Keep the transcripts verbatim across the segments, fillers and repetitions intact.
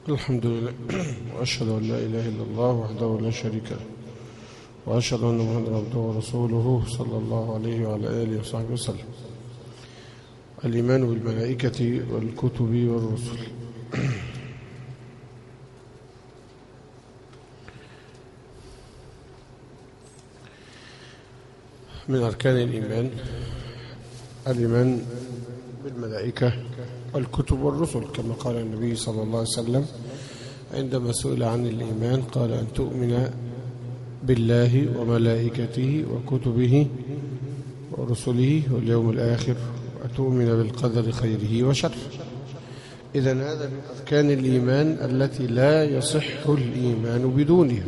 الحمد لله وأشهد أن لا إله إلا الله وحده لا شريك له وأشهد أن محمدا عبده ورسوله صلى الله عليه وعلى آله وصحبه وسلم. الإيمان بالملائكة والكتب والرسل. من أركان الإيمان الإيمان بالملائكة والكتب والرسل، كما قال النبي صلى الله عليه وسلم عندما سئل عن الإيمان قال: أن تؤمن بالله وملائكته وكتبه ورسله واليوم الآخر وتؤمن بالقدر خيره وشره. إذن هذا من أركان الإيمان التي لا يصح الإيمان بدونها،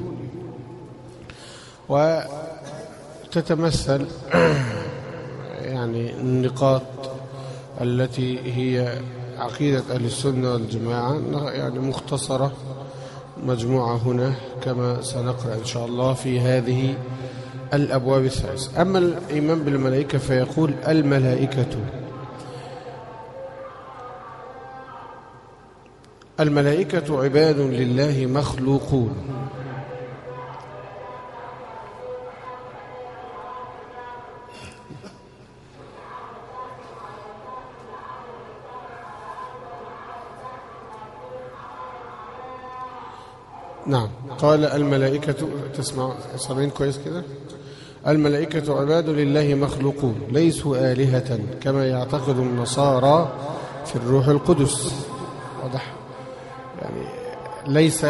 وتتمثل يعني النقاط التي هي عقيدة أهل السنة والجماعة، يعني مختصرة مجموعة هنا كما سنقرأ إن شاء الله في هذه الأبواب الثلاث. أما الإيمان بالملائكة فيقول: الملائكة الملائكة عباد لله مخلوقون. نعم، قال الملائكة، تسمع سامعين كويس كده؟ الملائكة عباد لله مخلوقون ليسوا آلهة كما يعتقد النصارى في الروح القدس. واضح؟ يعني ليس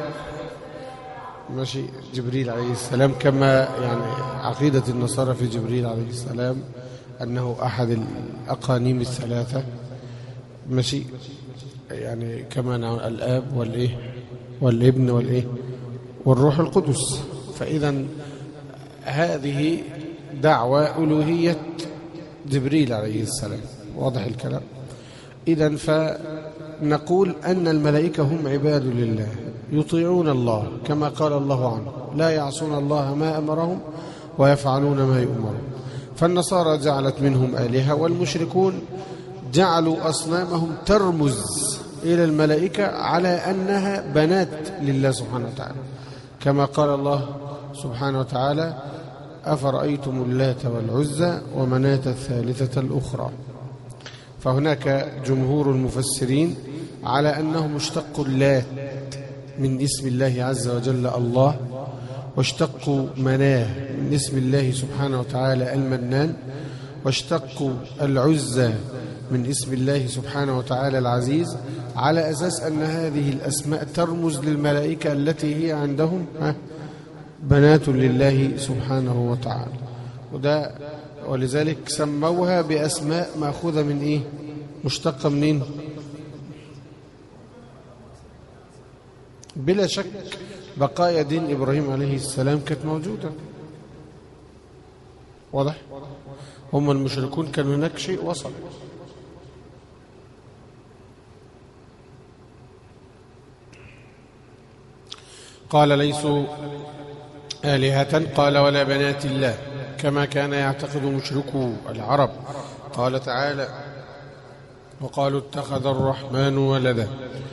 ماشي جبريل عليه السلام كما يعني عقيدة النصارى في جبريل عليه السلام أنه أحد الأقانيم الثلاثة، ماشي يعني كما نعلم الآب والإيه والابن والإيه والروح القدس. فإذا هذه دعوة ألوهية جبريل عليه السلام. واضح الكلام؟ إذن فنقول أن الملائكة هم عباد لله يطيعون الله كما قال الله عنه: لا يعصون الله ما أمرهم ويفعلون ما يؤمرون. فالنصارى جعلت منهم آلهة، والمشركون جعلوا أصنامهم ترمز إلى الملائكة على أنها بنات لله سبحانه وتعالى، كما قال الله سبحانه وتعالى: أفرأيتم اللات والعزى ومناة الثالثة الأخرى. فهناك جمهور المفسرين على أنه مشتق اللات من اسم الله عز وجل الله، واشتقوا مناه من اسم الله سبحانه وتعالى المنان، واشتقوا العزى من اسم الله سبحانه وتعالى العزيز، على أساس أن هذه الأسماء ترمز للملائكة التي هي عندهم بنات لله سبحانه وتعالى. وده ولذلك سموها بأسماء مأخوذة من إيه؟ مشتقة منين؟ بلا شك بقايا دين إبراهيم عليه السلام كانت موجودة. واضح؟ هم المشركون كان هناك شيء وصل. قال: ليسوا آلهة، قال: ولا بنات الله كما كان يعتقد مشركو العرب. قال تعالى: وقالوا اتخذ الرحمن ولدا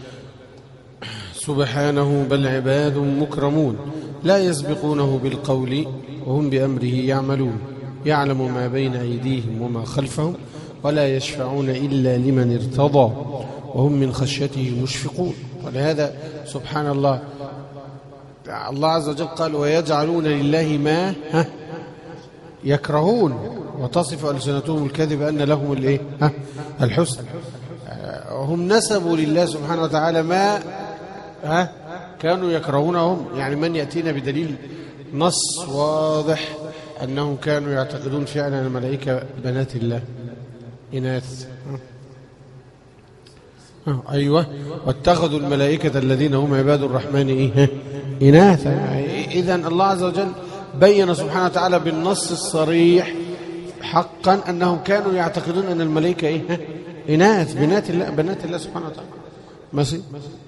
سبحانه بل عباد مكرمون لا يسبقونه بالقول وهم بأمره يعملون يعلم ما بين أيديهم وما خلفهم ولا يشفعون إلا لمن ارتضى وهم من خشيته مشفقون. ولهذا سبحان الله الله عز وجل قال: ويجعلون لله ما ها يكرهون وتصف ألسنتهم الكذب أن لهم الايه ها الحسن. هم نسبوا لله سبحانه وتعالى ما ها كانوا يكرهونهم. يعني من يأتينا بدليل نص واضح أنهم كانوا يعتقدون فعلا الملائكة بنات الله إناث. آه أيوة، واتخذوا الملائكة الذين هم عباد الرحمن إيه إناثا. إذن الله عز وجل بين سبحانه وتعالى بالنص الصريح حقا أنهم كانوا يعتقدون أن الملائكة إيه إناث بنات الله بنات الله سبحانه وتعالى. ماشي.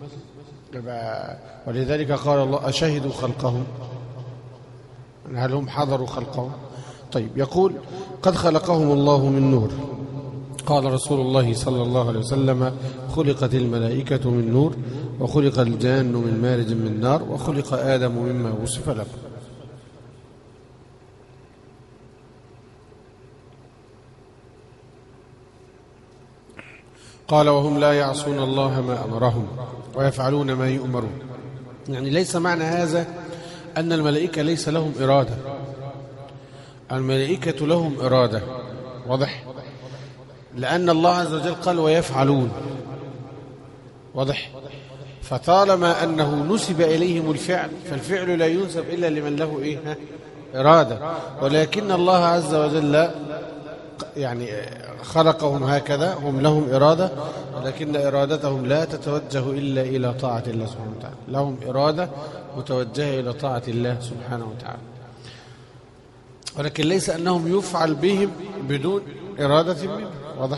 ولذلك قال الله: أشهدوا خلقهم، هل هم حضروا خلقهم؟ طيب، يقول: قد خلقهم الله من نور. قال رسول الله صلى الله عليه وسلم: خلقت الملائكة من نور وخلق الجان من مارج من نار وخلق آدم مما وصف لكم. قال وهم لا يعصون الله ما أمرهم ويفعلون ما يؤمرون. يعني ليس معنى هذا أن الملائكة ليس لهم إرادة، الملائكة لهم إرادة، واضح؟ لأن الله عز وجل قال ويفعلون، واضح؟ فطالما أنه نسب إليهم الفعل فالفعل لا ينسب إلا لمن له إيه؟ إرادة. ولكن الله عز وجل يعني خلقهم هكذا، هم لهم إرادة، ولكن إرادتهم لا تتوجه إلا إلى طاعة الله سبحانه وتعالى، لهم إرادة متوجهة إلى طاعة الله سبحانه وتعالى، ولكن ليس أنهم يفعل بهم بدون إرادة منه، واضح؟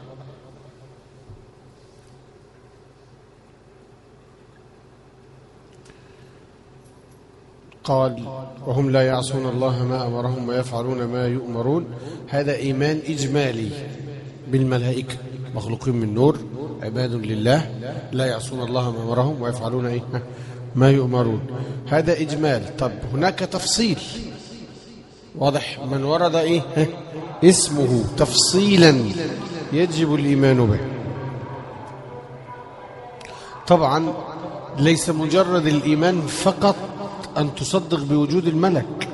قال وهم لا يعصون الله ما أمرهم ويفعلون ما يؤمرون. هذا إيمان إجمالي بالملائكة، مخلوقين من نور، عباد لله، لا يعصون الله ما أمرهم ويفعلون إيه؟ ما يؤمرون. هذا إجمال. طب هناك تفصيل، واضح؟ من ورد إيه؟ اسمه تفصيلا يجب الإيمان به. طبعا ليس مجرد الإيمان فقط أن تصدق بوجود الملك،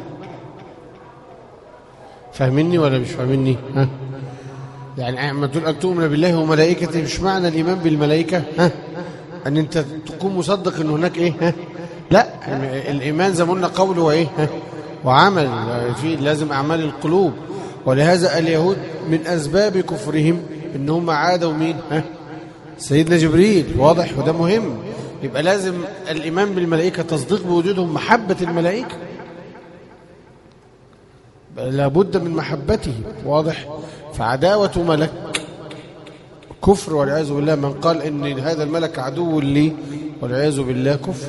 فاهمني ولا مش فاهمني؟ ها؟ يعني أما تقول أن تؤمن بالله وملائكته، مش معنى الإيمان بالملائكة ها؟ أن أنت تكون مصدق أن هناك إيه؟ ها؟ لا، الإيمان زي ما قلنا قول وإيه؟ ها؟ وعمل، في لازم أعمال القلوب. ولهذا اليهود من أسباب كفرهم أنهم عادوا مين؟ ها؟ سيدنا جبريل، واضح؟ وده مهم. يبقى لازم الإيمان بالملائكة تصديق بوجودهم، محبة الملائكة لابد من محبته، واضح؟ فعداوة ملك كفر والعياذ بالله. من قال إن هذا الملك عدو لي والعياذ بالله كفر.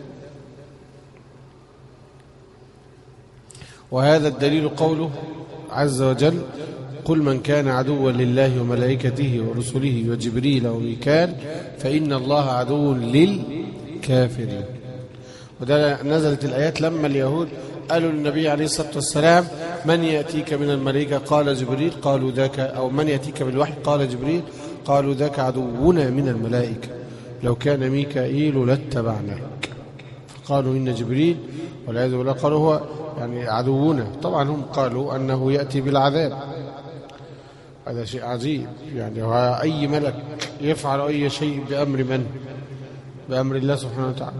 وهذا الدليل قوله عز وجل قل من كان عدوا لله وملائكته ورسله وجبريل وميكال فإن الله عدو للكافرين. وده نزلت الآيات لما اليهود قالوا للنبي عليه الصلاة والسلام من يأتيك من الملائكة؟ قال جبريل. قالوا ذاك، أو من يأتيك بالوحي؟ قال جبريل. قالوا ذاك عدونا من الملائكة لو كان ميكائيل لاتبعناك. فقالوا إن جبريل والعياذ بالله قالوا هو يعني عدونا. طبعا هم قالوا أنه يأتي بالعذاب، هذا شيء عجيب. يعني هو أي ملك يفعل أي شيء بأمر من؟ بأمر الله سبحانه وتعالى.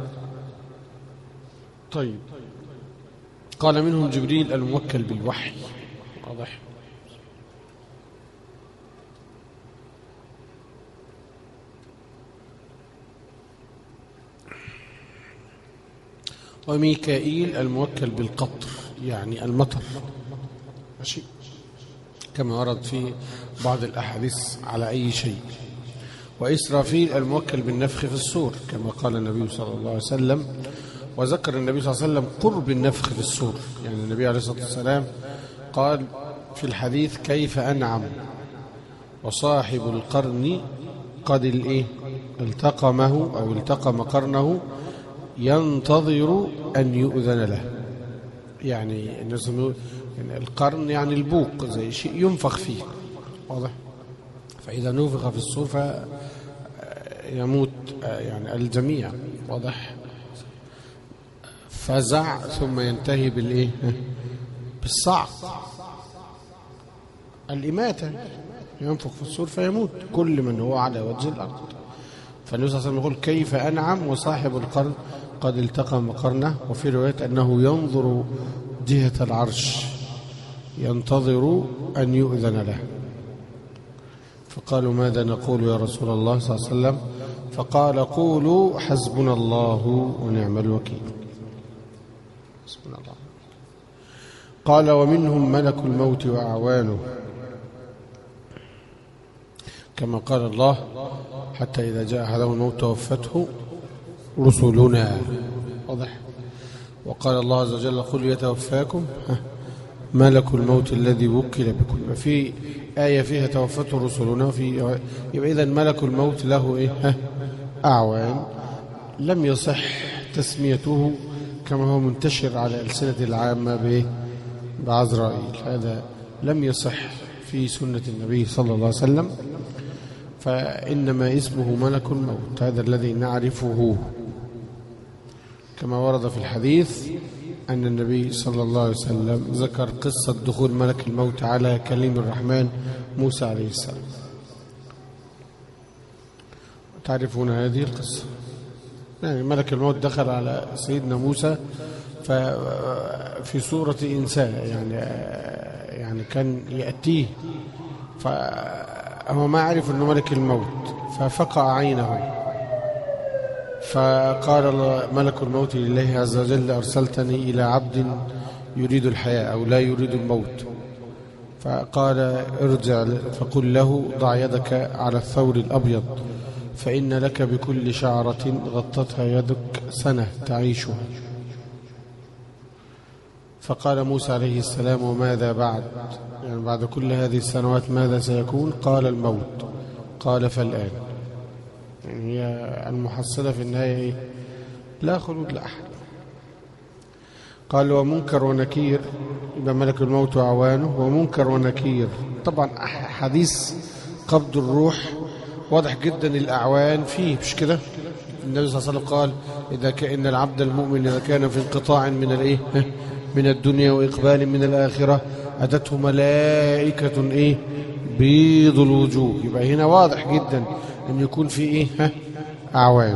طيب، قال منهم جبريل الموكل بالوحي، واضح؟ وميكائيل الموكل بالقطر، يعني المطر، ماشي، كما ورد في بعض الأحاديث على أي شيء. وإسرافيل الموكل بالنفخ في الصور كما قال النبي صلى الله عليه وسلم. وذكر النبي صلى الله عليه وسلم قرب النفخ في الصور، يعني النبي عليه الصلاة والسلام قال في الحديث كيف أنعم وصاحب القرن قد الإيه التقمه أو التقم قرنه ينتظر أن يؤذن له. يعني يعني القرن يعني البوق، زي شيء ينفخ فيه، واضح؟ فإذا نفخ في الصور فيموت يعني الجميع، واضح؟ فزع ثم ينتهي بالإيه؟ بالصعق، الإماتة، ينفخ في الصور فيموت كل من هو على وجه الأرض. فالنبي صلى الله عليه وسلم يقول كيف أنعم وصاحب القرن قد التقم قرنه. وفي رواية أنه ينظر جهة العرش ينتظر أن يؤذن له. فقالوا ماذا نقول يا رسول الله صلى الله عليه وسلم؟ فقال قولوا حسبنا الله ونعم الوكيل. حسبنا الله. قال ومنهم ملك الموت وأعوانه كما قال الله حتى إذا جاء أحدهم الموت توفته رسلنا، واضح؟ وقال الله عز وجل قل يتوفاكم ملك الموت الذي وكل بكم. في آية فيها توفته رسلنا، في يبقى إذن ملك الموت له إيه؟ أعوان. لم يصح تسميته كما هو منتشر على ألسنة العامة بعزرائيل. هذا لم يصح في سنة النبي صلى الله عليه وسلم، فإنما اسمه ملك الموت، هذا الذي نعرفه كما ورد في الحديث أن النبي صلى الله عليه وسلم ذكر قصة دخول ملك الموت على كليم الرحمن موسى عليه السلام. تعرفون هذه القصة؟ يعني ملك الموت دخل على سيدنا موسى في صورة إنسان، يعني يعني كان يأتيه، فهو ما عرف أنه ملك الموت، ففقع عينه، فقال ملك الموت لله عز وجل: أرسلتني إلى عبد يريد الحياة أو لا يريد الموت. فقال: ارجع فقل له: ضع يدك على الثور الأبيض، فإن لك بكل شعرة غطتها يدك سنة تعيشها. فقال موسى عليه السلام: وماذا بعد؟ يعني بعد كل هذه السنوات ماذا سيكون؟ قال: الموت. قال: فالآن. يعني هي المحصلة في النهاية إيه؟ لا خلود لأحد. قال: ومنكر ونكير، يبقى ملك الموت وعوانه، ومنكر ونكير. طبعا حديث قبض الروح واضح جدا الأعوان فيه، مش كده؟ النبي صلى الله عليه وسلم قال: إذا كان العبد المؤمن إذا كان في انقطاع من الإيه؟ من الدنيا وإقبال من الآخرة أتته ملائكة إيه؟ بيض الوجوه. يبقى هنا واضح جدا أن يكون في إيه؟ ها؟ أعوان.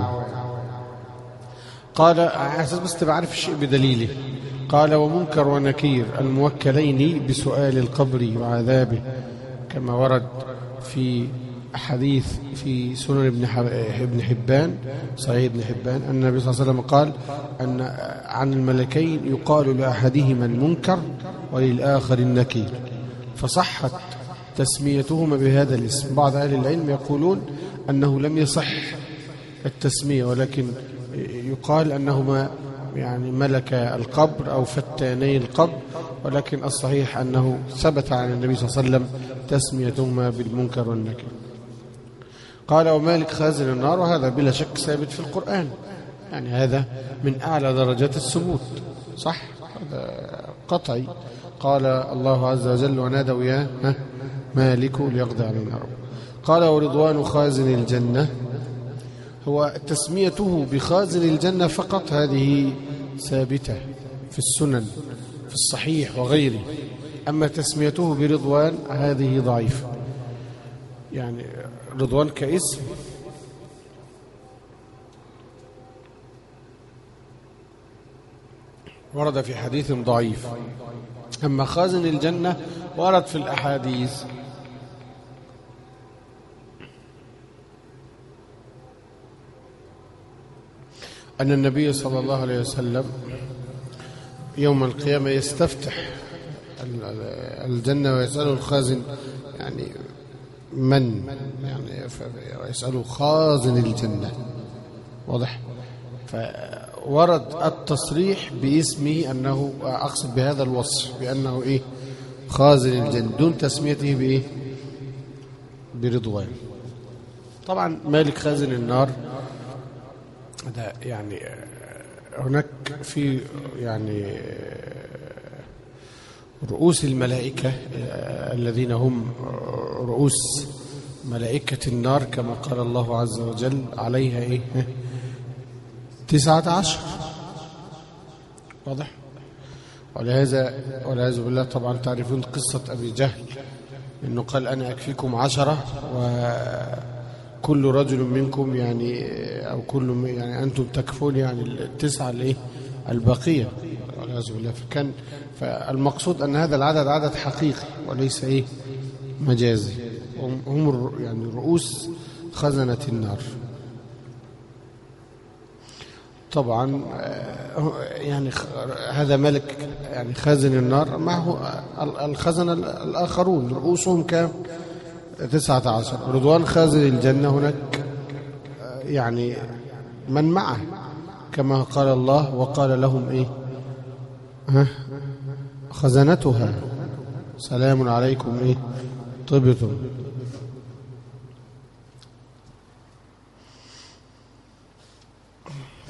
قال على أساس بس تبقى عارف الشيء بدليله. قال: ومنكر ونكير الموكلين بسؤال القبر وعذابه، كما ورد في حديث في سنن ابن حبان، صحيح ابن حبان، أن النبي صلى الله عليه وسلم قال أن عن الملكين يقال لأحدهما المنكر وللآخر النكير، فصحت تسميتهما بهذا الاسم. بعض أهل العلم يقولون أنه لم يصح التسمية، ولكن يقال أنهما يعني ملك القبر أو فتاني القبر، ولكن الصحيح أنه ثبت عن النبي صلى الله عليه وسلم تسميتهما بالمنكر والنكير. قال: ومالك خازن النار، وهذا بلا شك ثابت في القرآن، يعني هذا من أعلى درجات الثبوت، صح؟ هذا قطعي. قال الله عز وجل: ونادوا يا مالك ليقضي علينا ربك. قال: ورضوان خازن الجنة، هو تسميته بخازن الجنة فقط هذه ثابتة في السنن في الصحيح وغيره، أما تسميته برضوان هذه ضعيفة. يعني رضوان كاسم ورد في حديث ضعيف، أما خازن الجنة ورد في الأحاديث. أن النبي صلى الله عليه وسلم يوم القيامة يستفتح الجنة ويسأله الخازن، يعني من يعني ويسأله خازن الجنة، واضح؟ فورد التصريح باسمه، أنه أقصد بهذا الوصف بأنه إيه؟ خازن الجنة، دون تسميته بإيه؟ برضوان. طبعا مالك خازن النار ده يعني هناك في يعني رؤوس الملائكة الذين هم رؤوس ملائكة النار، كما قال الله عز وجل عليها إيه؟ تسعة عشر، واضح؟ ولهذا والعياذ بالله طبعا تعرفون قصة أبي جهل، إنه قال: أنا أكفيكم عشرة وكل رجل منكم يعني أو كل يعني أنتم تكفون يعني التسعة الإيه؟ الباقية، والعياذ بالله. فكان فالمقصود أن هذا العدد عدد حقيقي وليس إيه؟ مجازي. هم يعني رؤوس خزنة النار. طبعا يعني هذا ملك يعني خازن النار، معه الخزنة الآخرون رؤوسهم كام؟ تسعة عشر. رضوان خازن الجنة هناك يعني من معه، كما قال الله: وقال لهم إيه؟ ها؟ خزنتها سلام عليكم إيه؟ طبتم.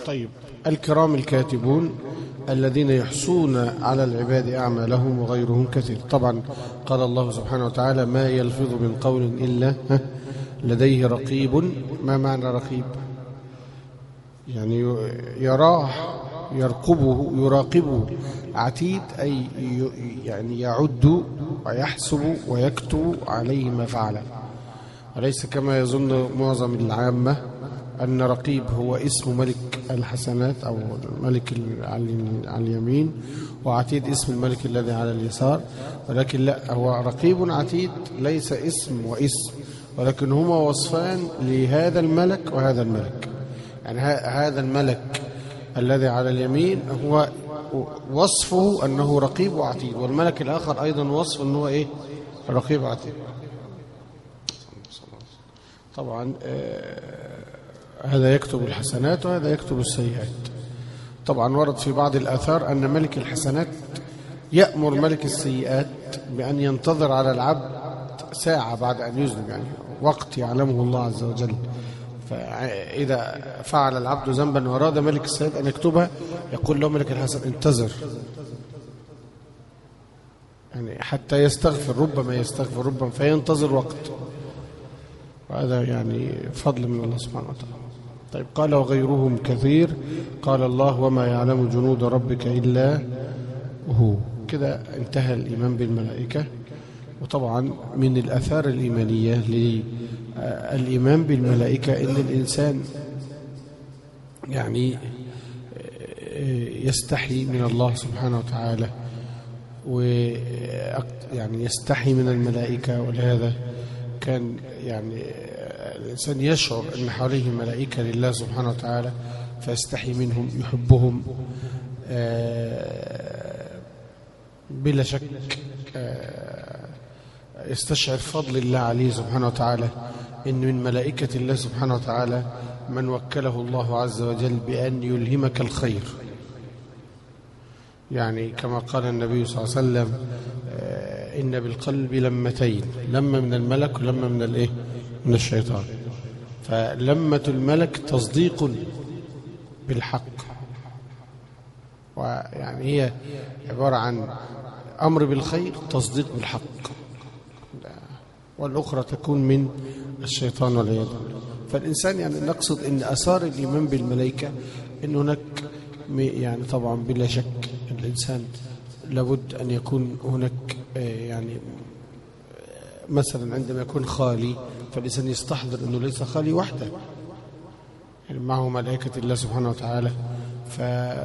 طيب، الكرام الكاتبون الذين يحصون على العباد أعمالهم وغيرهم كثير. طبعا قال الله سبحانه وتعالى ما يلفظ من قول إلا لديه رقيب. ما معنى رقيب؟ يعني يراه، يرقبه، يراقبه. عتيد أي يعني يعد ويحسب ويكتب عليه ما فعله، وليس كما يظن معظم العامة أن رقيب هو اسم ملك الحسنات أو ملك على اليمين، وعتيد اسم الملك الذي على اليسار. ولكن لا، هو رقيب عتيد ليس اسم واسم، ولكن هما وصفان لهذا الملك وهذا الملك. يعني هذا الملك الذي على اليمين هو وصفه أنه رقيب وعتيد، والملك الآخر أيضا وصف أنه إيه؟ رقيب عتيد. طبعا آه هذا يكتب الحسنات وهذا يكتب السيئات. طبعا ورد في بعض الآثار أن ملك الحسنات يأمر ملك السيئات بأن ينتظر على العبد ساعة بعد أن يذنب، يعني وقت يعلمه الله عز وجل. فإذا فعل العبد ذنبا وأراد ملك السيئات أن يكتبها، يقول له ملك الحسن انتظر، يعني حتى يستغفر، ربما يستغفر ربما فينتظر وقت. وهذا يعني فضل من الله سبحانه وتعالى. طيب، قال وغيرهم كثير. قال الله وما يعلم جنود ربك إلا هو. كده انتهى الإيمان بالملائكة. وطبعا من الآثار الإيمانية للإيمان بالملائكة إن الإنسان يعني يستحي من الله سبحانه وتعالى، ويعني يستحي من الملائكة. ولهذا كان يعني الإنسان يشعر أن حواليه ملائكة لله سبحانه وتعالى فيستحي منهم، يحبهم بلا شك، يستشعر فضل الله عليه سبحانه وتعالى، إن من ملائكة الله سبحانه وتعالى من وكله الله عز وجل بأن يلهمك الخير. يعني كما قال النبي صلى الله عليه وسلم إن بالقلب لمتين، لما من الملك ولما من الإيه؟ من الشيطان. فلمة الملك تصديق بالحق، ويعني هي عبارة عن أمر بالخير تصديق بالحق، والأخرى تكون من الشيطان والعياذ بالله. فالإنسان يعني نقصد أن أثار الإيمان بالملائكة أن هناك يعني طبعا بلا شك الإنسان لابد أن يكون هناك يعني مثلا عندما يكون خالي فالإنسان يستحضر أنه ليس خالي وحده، يعني معه ملائكة الله سبحانه وتعالى، ف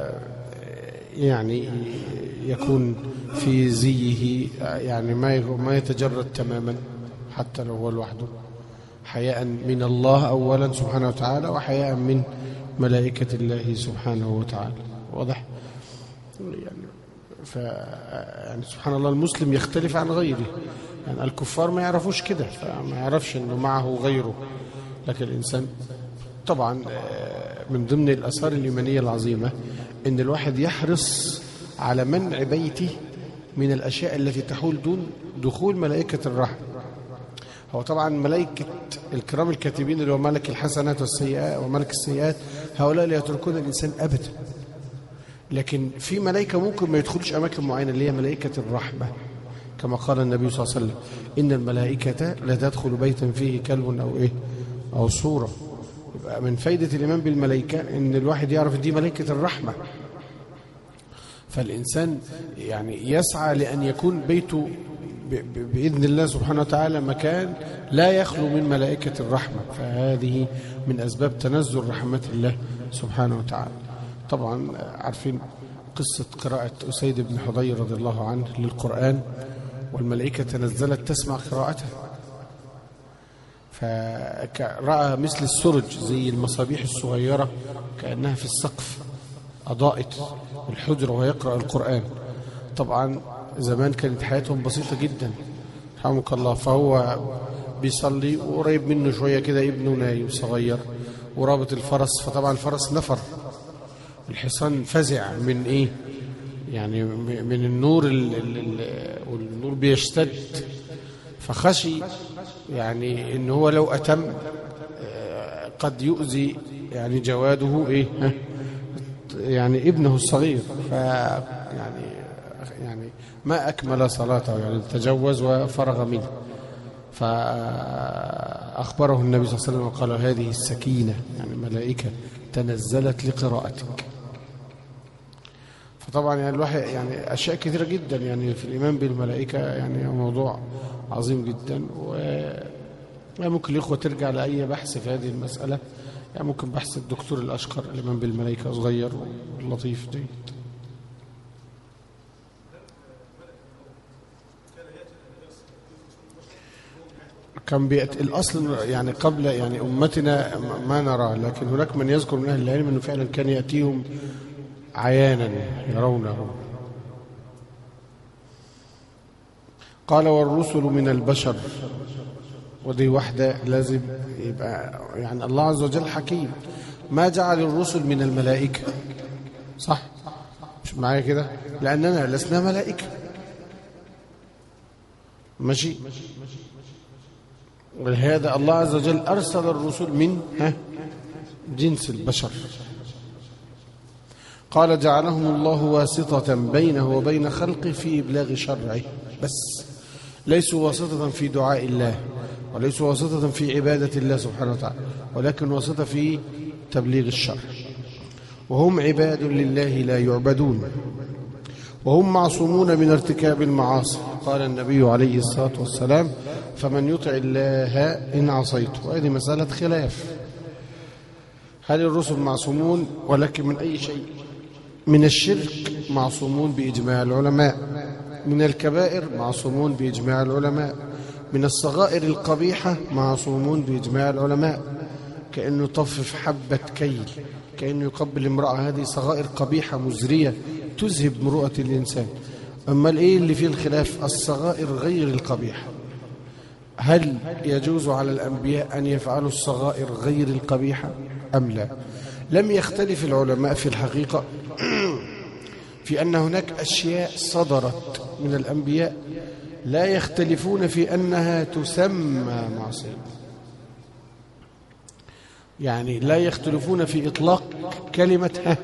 يعني يكون في زيه يعني ما ما يتجرد تماما حتى لو هو لوحده، حياء من الله أولا سبحانه وتعالى، وحياء من ملائكة الله سبحانه وتعالى. واضح؟ يعني ف يعني سبحان الله المسلم يختلف عن غيره، يعني الكفار ما يعرفوش كده، فما يعرفش انه معه غيره. لكن الانسان طبعا من ضمن الاثار الايمانيه العظيمه ان الواحد يحرص على منع بيته من الاشياء التي تحول دون دخول ملائكه الرحمه. هو طبعا ملائكه الكرام الكاتبين اللي هو ملك الحسنات والسيئات وملك السيئات، هؤلاء لا يتركون الانسان ابدا. لكن في ملائكة ممكن ما يدخلش أماكن معينة اللي هي ملائكة الرحمة، كما قال النبي صلى الله عليه وسلم إن الملائكة لا تدخل بيتا فيه كلب أو إيه أو صورة. يبقى من فايدة الإيمان بالملائكة إن الواحد يعرف دي ملائكة الرحمة. فالإنسان يعني يسعى لأن يكون بيته بإذن الله سبحانه وتعالى مكان لا يخلو من ملائكة الرحمة، فهذه من أسباب تنزل رحمة الله سبحانه وتعالى. طبعا عارفين قصة قراءة أسيد بن حضير رضي الله عنه للقرآن، والملائكة تنزلت تسمع قراءته، فرأى مثل السرج زي المصابيح الصغيرة كأنها في السقف أضاءت الحجرة ويقرأ القرآن. طبعا زمان كانت حياتهم بسيطة جدا رحمك الله، فهو بيصلي وقريب منه شوية كده ابنه نايم صغير ورابط الفرس، فطبعا الفرس نفر، الحصان فزع من ايه يعني من النور ال ال ال والنور بيشتد، فخشي يعني ان هو لو اتم قد يؤذي يعني جواده ايه يعني ابنه الصغير، ف يعني يعني ما أكمل صلاته، يعني تجوز وفرغ منه، فأخبره النبي صلى الله عليه وسلم وقال هذه السكينة، يعني ملائكة تنزلت لقراءتك. فطبعا يعني الواحد يعني أشياء كثيرة جدا يعني في الإيمان بالملائكة، يعني موضوع عظيم جدا، وممكن الإخوة ترجع لأي بحث في هذه المسألة، يعني ممكن بحث الدكتور الأشقر الإيمان بالملائكة صغير ولطيف جيد. كان بيأتي الأصل يعني قبل يعني أمتنا ما نراه، لكن هناك من يذكر من أهل العلم أنه فعلا كان يأتيهم عيانا يرونه. قال والرسل من البشر، ودي واحدة لازم يبقى يعني الله عز وجل حكيم، ما جعل الرسل من الملائكة، صح؟ مش معايا كده؟ لأننا لسنا ملائكة، ماشي؟ ولهذا الله عز وجل أرسل الرسل من ها جنس البشر. قال جعلهم الله واسطة بينه وبين خلقه في إبلاغ شرعه، بس ليسوا واسطة في دعاء الله، وليسوا واسطة في عبادة الله سبحانه وتعالى، ولكن واسطة في تبليغ الشرع. وهم عباد لله لا يعبدون، وهم معصومون من ارتكاب المعاصي. قال النبي عليه الصلاة والسلام فمن يطع الله إن عصيته. وهذه مسألة خلاف، هل الرسل معصومون؟ ولكن من أي شيء؟ من الشرك معصومون بإجماع العلماء، من الكبائر معصومون بإجماع العلماء، من الصغائر القبيحة معصومون بإجماع العلماء، كأنه يطفف حبة كيل، كأنه يقبل امرأة، هذه صغائر قبيحة مزرية تذهب مروءة الإنسان. أما الإيه اللي فيه الخلاف؟ الصغائر غير القبيحة، هل يجوز على الأنبياء أن يفعلوا الصغائر غير القبيحة أم لا؟ لم يختلف العلماء في الحقيقة في أن هناك أشياء صدرت من الأنبياء لا يختلفون في أنها تسمى معصية، يعني لا يختلفون في إطلاق كلمة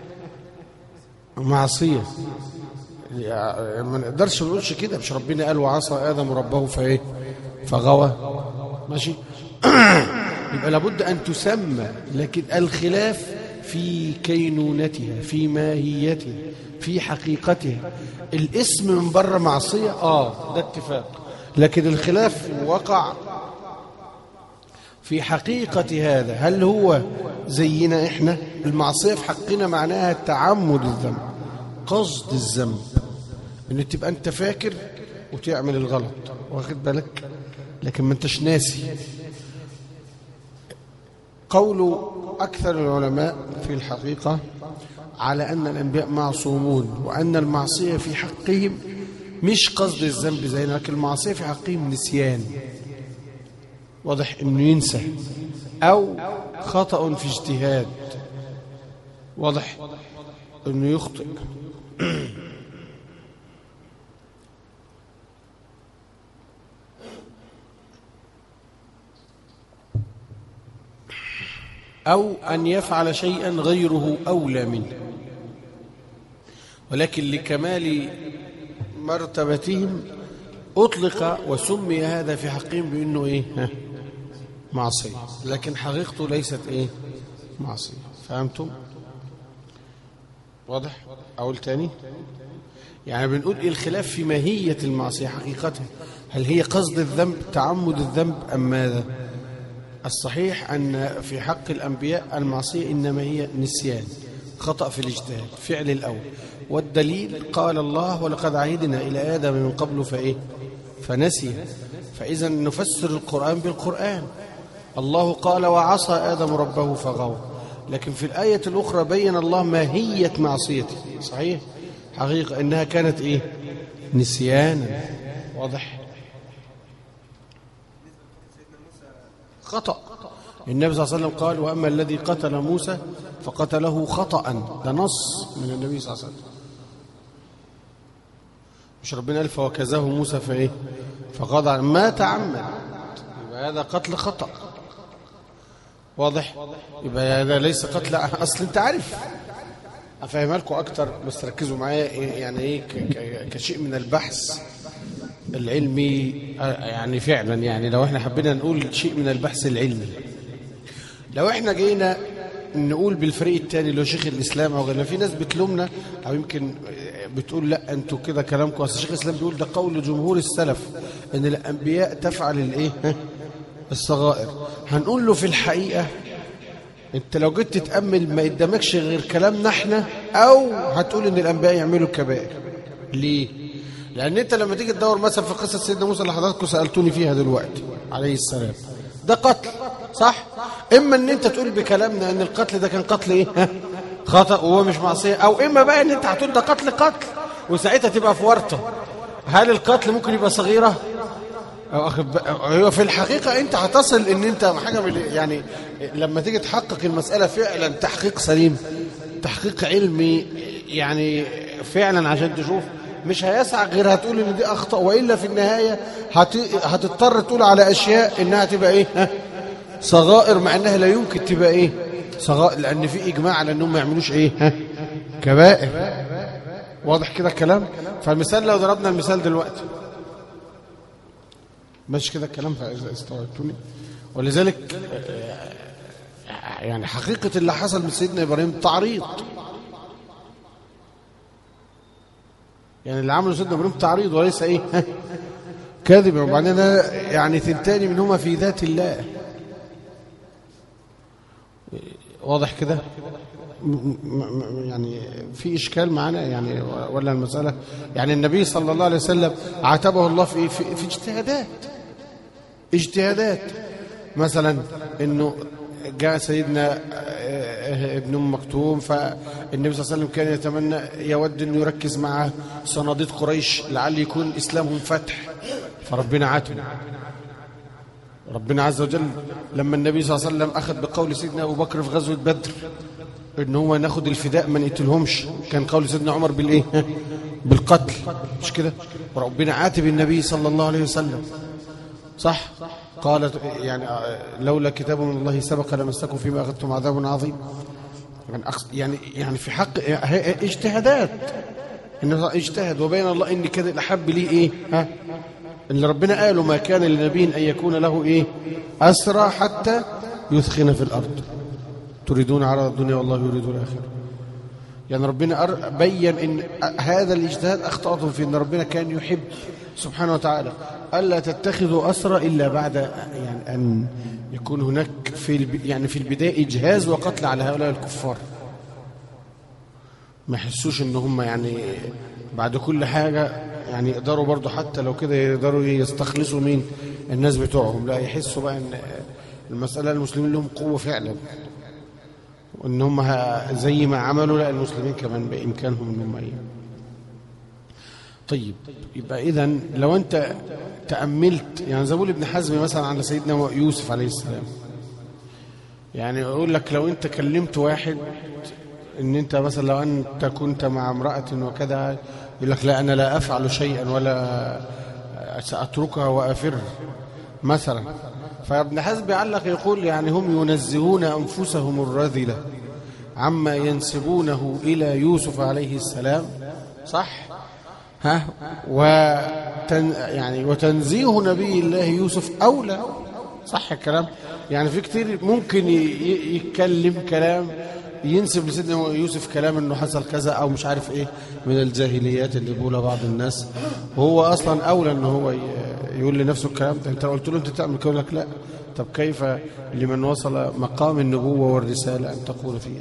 معصية. يعني ما نقدرش نقولش كده، مش ربنا قال وعصى آدم ربه فإيه فغوى، ماشي؟ يبقى لابد أن تسمى، لكن الخلاف في كينونتها، في ماهيتها، في حقيقتها. الاسم من بره معصية، آه ده اتفاق، لكن الخلاف وقع في حقيقة هذا. هل هو زينا إحنا؟ المعصية في حقنا معناها تعمد الذنب، قصد الذنب، إن تبقى أنت فاكر وتعمل الغلط، واخد بالك، لكن ما أنتش ناسي. قول أكثر العلماء في الحقيقة على أن الأنبياء معصومون، وأن المعصية في حقهم مش قصد الذنب زينا، لكن المعصية في حقهم نسيان، واضح إنه ينسى، أو خطأ في اجتهاد، واضح إنه يخطئ. أو أن يفعل شيئا غيره أولى منه، ولكن لكمال مرتبتهم أطلق وسمي هذا في حقهم بأنه إيه؟ معصية، لكن حقيقته ليست إيه؟ معصية. فهمتم؟ واضح؟ أقول تاني؟ يعني بنقول إيه الخلاف في ماهية المعصية حقيقتها، هل هي قصد الذنب، تعمد الذنب، أم ماذا؟ الصحيح أن في حق الأنبياء المعصية إنما هي نسيان، خطأ في الاجتهاد، فعل الأول. والدليل قال الله ولقد عهدنا إلى آدم من قبل فإيه؟ فنسي. فإذا نفسر القرآن بالقرآن. الله قال وعصى آدم ربه فغوى، لكن في الآية الأخرى بين الله ماهية معصيته، صحيح؟ حقيقة إنها كانت إيه؟ نسيانا، واضح؟ خطأ. النبي صلى الله عليه وسلم قال وأما الذي قتل موسى فقتله خطأ، ده نص من النبي صلى الله عليه وسلم، مش ربنا قال فوكزه موسى فإيه؟ فقضى ما تعمد، يبقى هذا قتل خطأ، واضح؟ يبقى هذا ليس قتل أصل. أنت عارف هفهمها لكم اكتر بس ركزوا معايا. يعني ايه كشيء من البحث العلمي، يعني فعلا يعني لو احنا حبينا نقول شيء من البحث العلمي، لو احنا جينا نقول بالفريق الثاني اللي هو شيخ الاسلام او غيرنا، في ناس بتلومنا او يمكن بتقول لا انتوا كده كلامكم، اصل شيخ الاسلام بيقول ده قول جمهور السلف ان الانبياء تفعل الايه الصغائر. هنقول له في الحقيقه انت لو جيت تتامل ما قدامكش غير كلامنا احنا، او هتقول ان الانبياء يعملوا الكبائر. ليه؟ لان انت لما تيجي تدور مثلا في قصه سيدنا موسى اللي حضراتكم سالتوني فيها دلوقتي عليه السلام، ده قتل صح؟ اما ان انت تقول بكلامنا ان القتل ده كان قتل ايه ها؟ خطأ وهو مش معصيه، او اما بقى ان انت هتقول ده قتل قتل وساعتها تبقى في ورطه. هل القتل ممكن يبقى صغيره؟ هو في الحقيقه انت هتصل ان انت حاجه من يعني لما تيجي تحقق المساله فعلا تحقيق سليم، تحقيق علمي يعني فعلا عشان تشوف، مش هيسعى غير هتقول ان دي اخطاء، والا في النهايه هت... هتضطر تقول على اشياء انها تبقى ايه ها؟ صغائر، مع انها لا يمكن تبقى ايه صغائر، لان في اجماع على انهم ما يعملوش ايه ها؟ كبائر. واضح كده الكلام؟ فالمثال لو ضربنا المثال دلوقتي ماشي كده الكلام، فاستوعبتوني؟ ولذلك يعني حقيقه اللي حصل من سيدنا ابراهيم تعريض، يعني اللي عمله سيدنا ابراهيم تعريض وليس ايه ها؟ كاذب. وبعدين يعني ثنتان منهما في ذات الله. واضح كده؟ يعني في اشكال معانا يعني ولا المساله؟ يعني النبي صلى الله عليه وسلم عاتبه الله في في, في اجتهادات اجتهادات مثلا انه جاء سيدنا ابن ام مكتوم، فالنبي صلى الله عليه وسلم كان يتمنى يود انه يركز مع صناديد قريش لعل يكون اسلامهم فتح، فربنا عاتبه. ربنا عز وجل لما النبي صلى الله عليه وسلم اخذ بقول سيدنا ابو بكر في غزوه بدر ان هو ناخد الفداء ما نقتلهمش، كان قول سيدنا عمر بالايه بالقتل، مش كده؟ وربنا عاتب النبي صلى الله عليه وسلم صح؟ قال يعني لولا كتاب من الله سبق لمسكم فيما اخذتم عذاب عظيم. يعني يعني في حق اجتهادات، انه اجتهد وبين الله ان كده الاحب ليه ايه ها؟ اللي ربنا قاله ما كان لنبي ان يكون له ايه اسرى حتى يثخن في الارض تريدون عرض الدنيا والله يريد الاخره. يعني ربنا بين ان هذا الاجتهاد اخطاتهم في ان ربنا كان يحب سبحانه وتعالى الا تتخذوا اسرى الا بعد يعني ان يكون هناك في يعني في البدايه اجهاز وقتل على هؤلاء الكفار، ما يحسوش ان هم يعني بعد كل حاجه يعني يقدروا برضو حتى لو كده يقدروا يستخلصوا مين الناس بتوعهم، لا يحسوا بقى ان المساله المسلمين لهم قوه فعلا، وان هم زي ما عملوا لا المسلمين كمان بامكانهم ان هم ايه. طيب يبقى اذا لو انت تاملت يعني زي ما بيقول ابن حزم مثلا على سيدنا يوسف عليه السلام، يعني يقول لك لو انت كلمت واحد ان انت مثلا لو انت كنت مع امراه وكذا، يقول لك لا انا لا افعل شيئا ولا ساتركها وافر مثلا. فابن حزم بيعلق يقول يعني هم ينزهون انفسهم الرذله عما ينسبونه الى يوسف عليه السلام صح ها؟ وتن يعني وتنزيه نبي الله يوسف اولى صح الكلام؟ يعني في كتير ممكن يتكلم كلام ينسب لسيدنا يوسف كلام انه حصل كذا او مش عارف ايه من الجاهليات اللي بيقولها بعض الناس، وهو اصلا اولى ان هو يقول لنفسه الكلام ده. انت قلت له انت تعمل كده، لك لا. طب كيف لمن وصل مقام النبوه والرساله ان تقول فيها؟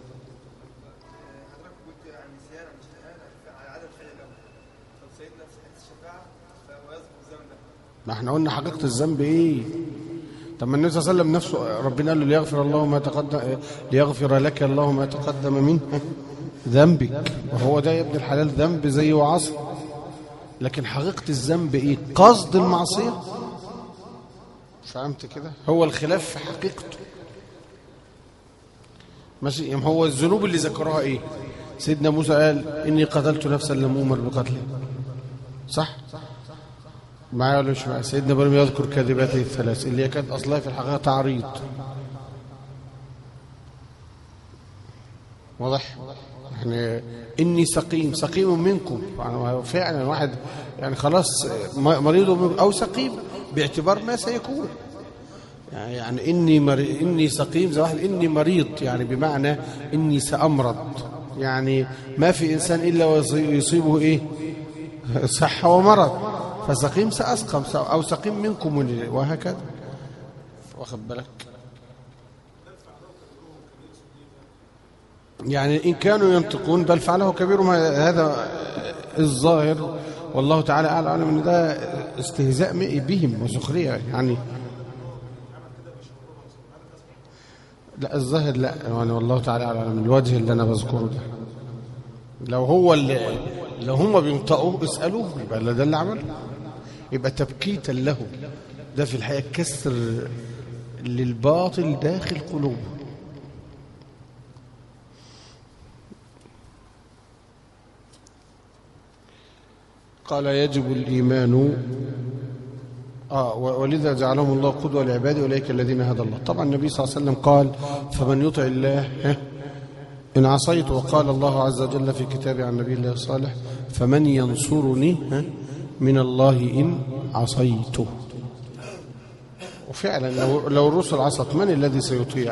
ما احنا قلنا حقيقه الذنب ايه؟ طب ما النبي صلى الله عليه وسلم نفسه ربنا قال له ليغفر الله ما تقدم ليغفر لك الله ما تقدم من ذنبك، وهو ده يا ابن الحلال ذنب زي وعصر. لكن حقيقه الذنب ايه؟ قصد المعصيه. فهمت كده؟ هو الخلاف في حقيقته ماشي. يعني هو الذنوب اللي ذكروها ايه؟ سيدنا موسى قال اني قتلت نفسا لم امر بقتلها صح؟ معايا ولا مش معايا؟ سيدنا ابراهيم يذكر كذباته الثلاث اللي هي كانت اصلها في الحقيقه تعريض. واضح؟ يعني إني سقيم، سقيم منكم، يعني فعلا واحد يعني خلاص مريض أو سقيم باعتبار ما سيكون. يعني إني مري... إني سقيم زي واحد إني مريض، يعني بمعنى إني سأمرض، يعني ما في إنسان إلا ويصيبه إيه؟ صحة ومرض، فسقيم سأسقم أو سقيم منكم وهكذا. واخد بالك؟ يعني إن كانوا ينطقون بل فعله كبيرهم، هذا الظاهر والله تعالى أعلم أن ده استهزاء بهم وسخرية يعني. لا الظاهر لا، يعني والله تعالى أعلم الوجه اللي أنا بذكره ده. لو هو اللي لو هم بينطقوا اسألوه، يبقى ده اللي عمله، يبقى تبكيتا له. ده في الحقيقة كسر للباطل داخل قلوبه. قال يجب الإيمان آه ولذا جعلهم الله قدوة لعباده أولئك الذين هدى الله. طبعا النبي صلى الله عليه وسلم قال فمن يطع الله إن عصيت، وقال الله عز وجل في كتابه عن نبي الله الصالح فمن ينصرني من الله إن عصيته. وفعلا لو, لو الرسل عصت من الذي سيطيع؟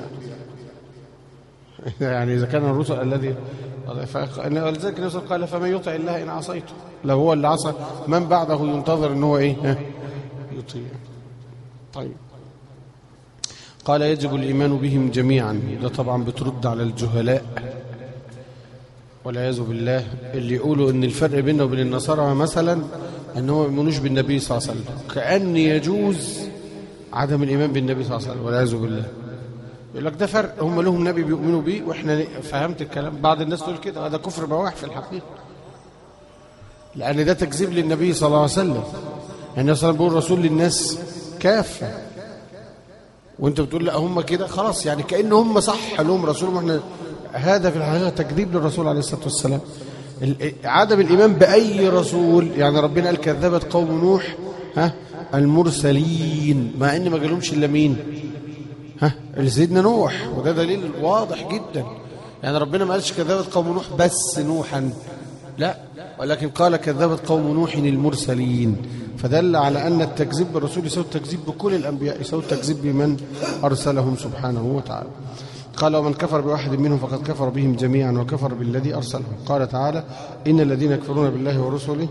يعني إذا كان الرسل الذي ولذلك الرسول قال فمن يطع الله إن عصيته، لو هو اللي عصى من بعده ينتظر ان هو ايه يطيع. طيب قال يجب الإيمان بهم جميعا. ده طبعا بترد على الجهلاء والعياذ بالله اللي يقولوا ان الفرق بيننا وبين النصارى مثلا انهم ما يؤمنوش بالنبي صلى الله عليه وسلم، كأن يجوز عدم الإيمان بالنبي صلى الله عليه وسلم والعياذ بالله. يقول لك ده فرق، هم لهم نبي بيؤمنوا بيه واحنا فهمت الكلام. بعض الناس تقول كده، هذا كفر بواح في الحقيقة، لأن ده تكذيب للنبي صلى الله عليه وسلم. يعني النبي صلى الله عليه وسلم بيقول رسول للناس كافة، وانت بتقول لا هم كده خلاص، يعني كأن هم صح لهم رسولهم واحنا. هذا في الحقيقة تكذيب للرسول عليه الصلاة والسلام. عدم الإيمان بأي رسول، يعني ربنا قال كذبت قوم نوح ها المرسلين، مع ان ما قالهمش الا مين؟ ها اللي سيدنا نوح، وده دليل واضح جدا. يعني ربنا ما قالش كذبت قوم نوح بس نوحا، لا، ولكن قال كذبت قوم نوح المرسلين، فدل على أن التكذيب بالرسول يساوي التكذيب بكل الأنبياء، يساوي التكذيب بمن أرسلهم سبحانه وتعالى. قال ومن كفر بواحد منهم فقد كفر بهم جميعا وكفر بالذي أرسلهم. قال تعالى إن الذين يكفرون بالله ورسله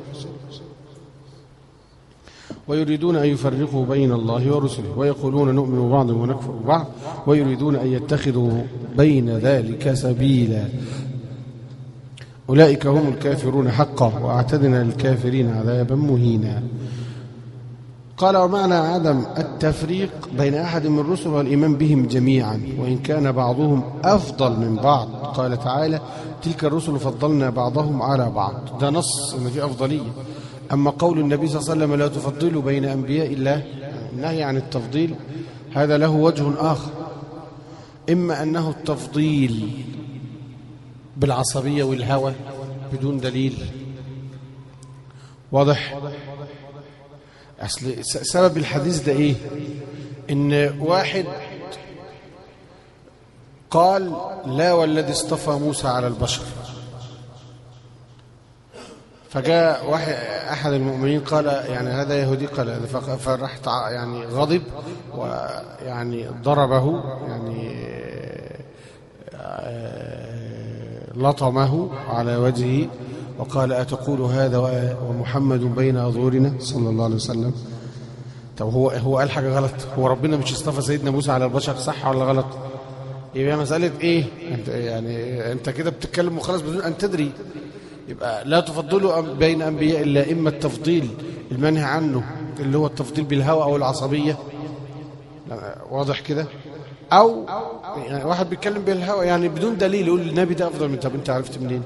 ويريدون أن يفرقوا بين الله ورسله ويقولون نؤمن ببعض ونكفر ببعض ويريدون أن يتخذوا بين ذلك سبيلا أولئك هم الكافرون حقا وأعتدنا للكافرين عذابا مهينا. قال ومعنى عدم التفريق بين أحد من الرسل والإيمان بهم جميعا وإن كان بعضهم أفضل من بعض. قال تعالى تلك الرسل فضلنا بعضهم على بعض، ده نص إن في أفضلية. أما قول النبي صلى الله عليه وسلم لا تفضلوا بين أنبياء الله، النهي عن التفضيل هذا له وجه آخر، إما أنه التفضيل بالعصبية والهوى بدون دليل واضح. أصل سبب الحديث ده إيه؟ إن واحد قال لا والذي اصطفى موسى على البشر، فجاء واحد أحد المؤمنين قال يعني هذا يهودي قال هذا، فراح يعني غضب ويعني ضربه، يعني لطمه على وجهه وقال أتقول هذا ومحمد بين أظهرنا صلى الله عليه وسلم. طب هو هو قال حاجة غلط؟ هو ربنا مش اصطفى سيدنا موسى على البشر، صح ولا غلط؟ يبقى مسألة إيه؟ أنت يعني أنت كده بتتكلم وخلاص بدون أن تدري. يبقى لا تفضلوا بين أنبياء إلا إما التفضيل المنهي عنه اللي هو التفضيل بالهوى أو العصبية، واضح كده، أو يعني واحد بيتكلم بالهوى يعني بدون دليل يقول النبي ده أفضل من، طب أنت عرفت منين؟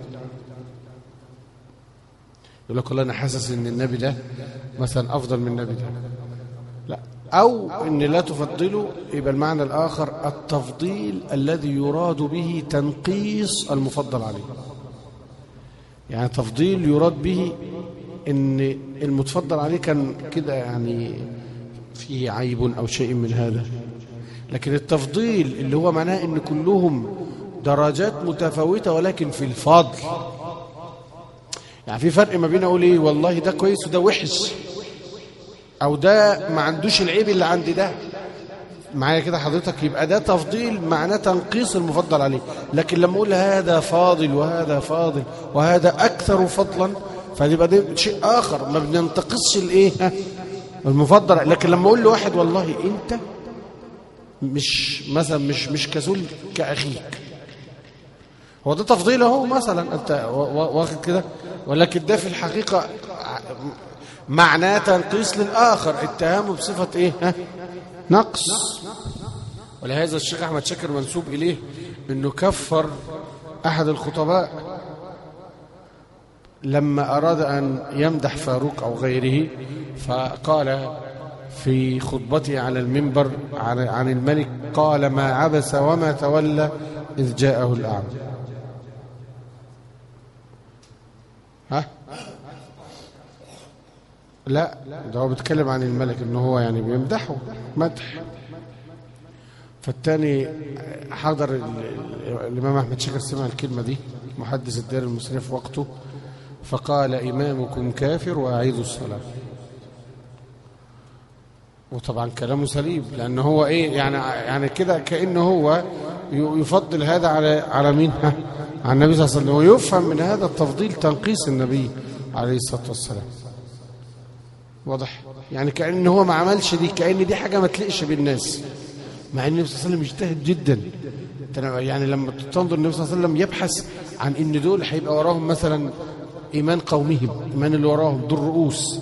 يقول لك والله أنا حاسس إن النبي ده مثلا أفضل من النبي ده، لا. أو إن لا تفضلوا يبقى المعنى الآخر التفضيل الذي يراد به تنقيص المفضل عليه، يعني تفضيل يراد به إن المتفضل عليه كان كده يعني فيه عيب أو شيء من هذا. لكن التفضيل اللي هو معناه إن كلهم درجات متفاوتة ولكن في الفضل. يعني في فرق ما بين أقول إيه والله ده كويس وده وحش، أو ده ما عندوش العيب اللي عندي ده معايا كده حضرتك، يبقى ده تفضيل معناه تنقيص المفضل عليه. لكن لما أقول هذا فاضل وهذا فاضل وهذا أكثر فضلا فيبقى ده شيء آخر، ما بننتقصش الإيه المفضل. لكن لما أقول لواحد والله أنت مش مثلا مش مش كسول كأخيك، هو ده تفضيل اهو مثلا انت واخد كده، ولكن ده في الحقيقة معناه تنقيص للآخر، اتهامه بصفة ايه ها نقص. ولهذا الشيخ أحمد شاكر منسوب إليه انه كفر أحد الخطباء لما أراد أن يمدح فاروق أو غيره، فقال في خطبته على المنبر عن الملك قال ما عبس وما تولى إذ جاءه الأعمى. ها لا ده هو بيتكلم عن الملك انه هو يعني بيمدحه مدح. فالتاني حضر الإمام أحمد شاكر سمع الكلمة دي محدث الدار المصرية في وقته، فقال إمامكم كافر وأعيذوا الصلاة. وطبعا كلامه سليم، لأنه هو إيه يعني يعني كده كأنه هو يفضل هذا على على مين ها على النبي صلى الله عليه وسلم، ويفهم من هذا التفضيل تنقيص النبي عليه الصلاة والسلام. واضح يعني كأنه هو ما عملش دي، كأن دي حاجة ما تلقش بالناس، مع ان النبي صلى الله عليه وسلم اجتهد جدا. يعني لما تنظر النبي صلى الله عليه وسلم يبحث عن ان دول هيبقى وراهم مثلا ايمان قومهم، ايمان اللي وراهم دول رؤوس،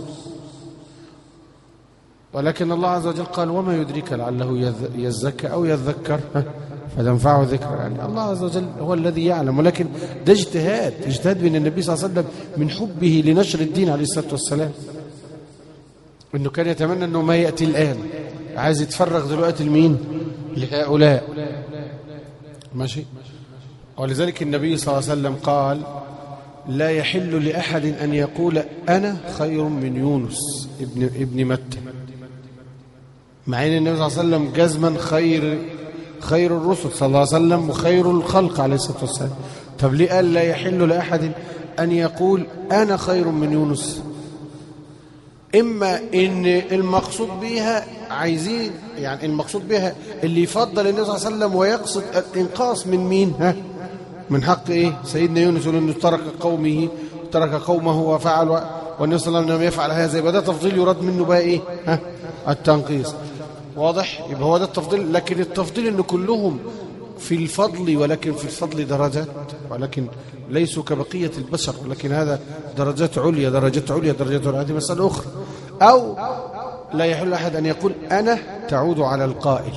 ولكن الله عز وجل قال وما يدريك لعله يزكى او يذكر فتنفعه ذكر. يعني الله عز وجل هو الذي يعلم، ولكن ده اجتهاد اجتهاد من النبي صلى الله عليه وسلم من حبه لنشر الدين عليه الصلاة والسلام، انه كان يتمنى انه ما يأتي الآن، عايز يتفرغ دلوقتي لمين؟ لهؤلاء. ماشي. ولذلك النبي صلى الله عليه وسلم قال لا يحل لأحد أن يقول أنا خير من يونس ابن ابن متى، مع ان النبي صلى الله عليه وسلم جزما خير خير الرسل صلى الله عليه وسلم وخير الخلق عليه الصلاة والسلام. طب ليه قال لا يحل لأحد أن يقول أنا خير من يونس؟ إما إن المقصود بها عايزين يعني المقصود بها اللي يفضل النبي صلى الله عليه وسلم ويقصد الإنقاص من مين ها من حق إيه سيدنا يونس، لأنه ترك قومه ترك قومه وفعل والنبي صلى الله عليه وسلم لم يفعل هذا، يبقى ده تفضيل يراد منه بقى إيه ها التنقيص. واضح؟ يبقى هو ده التفضيل. لكن التفضيل إن كلهم في الفضل، ولكن في الفضل درجات، ولكن ليسوا كبقية البشر، ولكن هذا درجات عليا درجات عليا درجات عليا، هذه مسألة أخرى. أو لا يحل أحد أن يقول أنا تعود على القائل.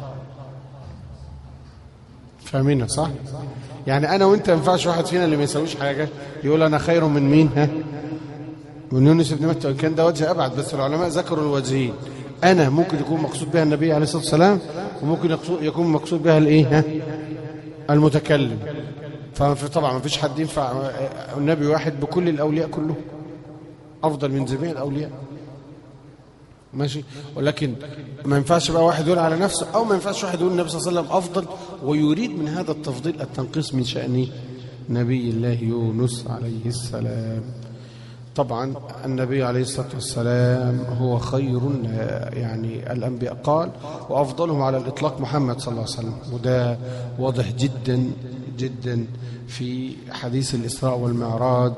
فاهمينها صح؟ يعني أنا وإنت ما ينفعش واحد فينا اللي ما يسويش حاجة يقول أنا خير من مين ها من يونس بن متى، كان ده وجه أبعد، بس العلماء ذكروا الوجهين. أنا ممكن يكون مقصود بها النبي عليه الصلاة والسلام، وممكن يكون مقصود بها الإيه ها المتكلم. فطبعا ما فيش حد ينفع النبي واحد بكل الأولياء كلهم أفضل من جميع الأولياء. ماشي. ولكن ما ينفعش بقى واحد يقول على نفسه، أو ما ينفعش واحد يقول النبي صلى الله عليه وسلم أفضل ويريد من هذا التفضيل التنقيص من شأن نبي الله يونس عليه السلام. طبعا النبي عليه الصلاة والسلام هو خير يعني الأنبياء، قال وأفضلهم على الإطلاق محمد صلى الله عليه وسلم، وده واضح جدا جدا في حديث الإسراء والمعراج،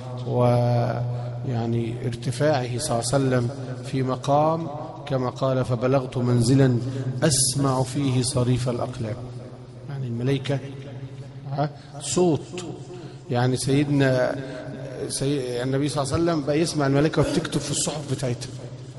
ويعني ارتفاعه صلى الله عليه وسلم في مقام كما قال فبلغت منزلا أسمع فيه صريف الأقلام، يعني الملائكة صوت، يعني سيدنا سي... النبي صلى الله عليه وسلم بقى يسمع الملائكة وبتكتب في الصحف بتاعتها.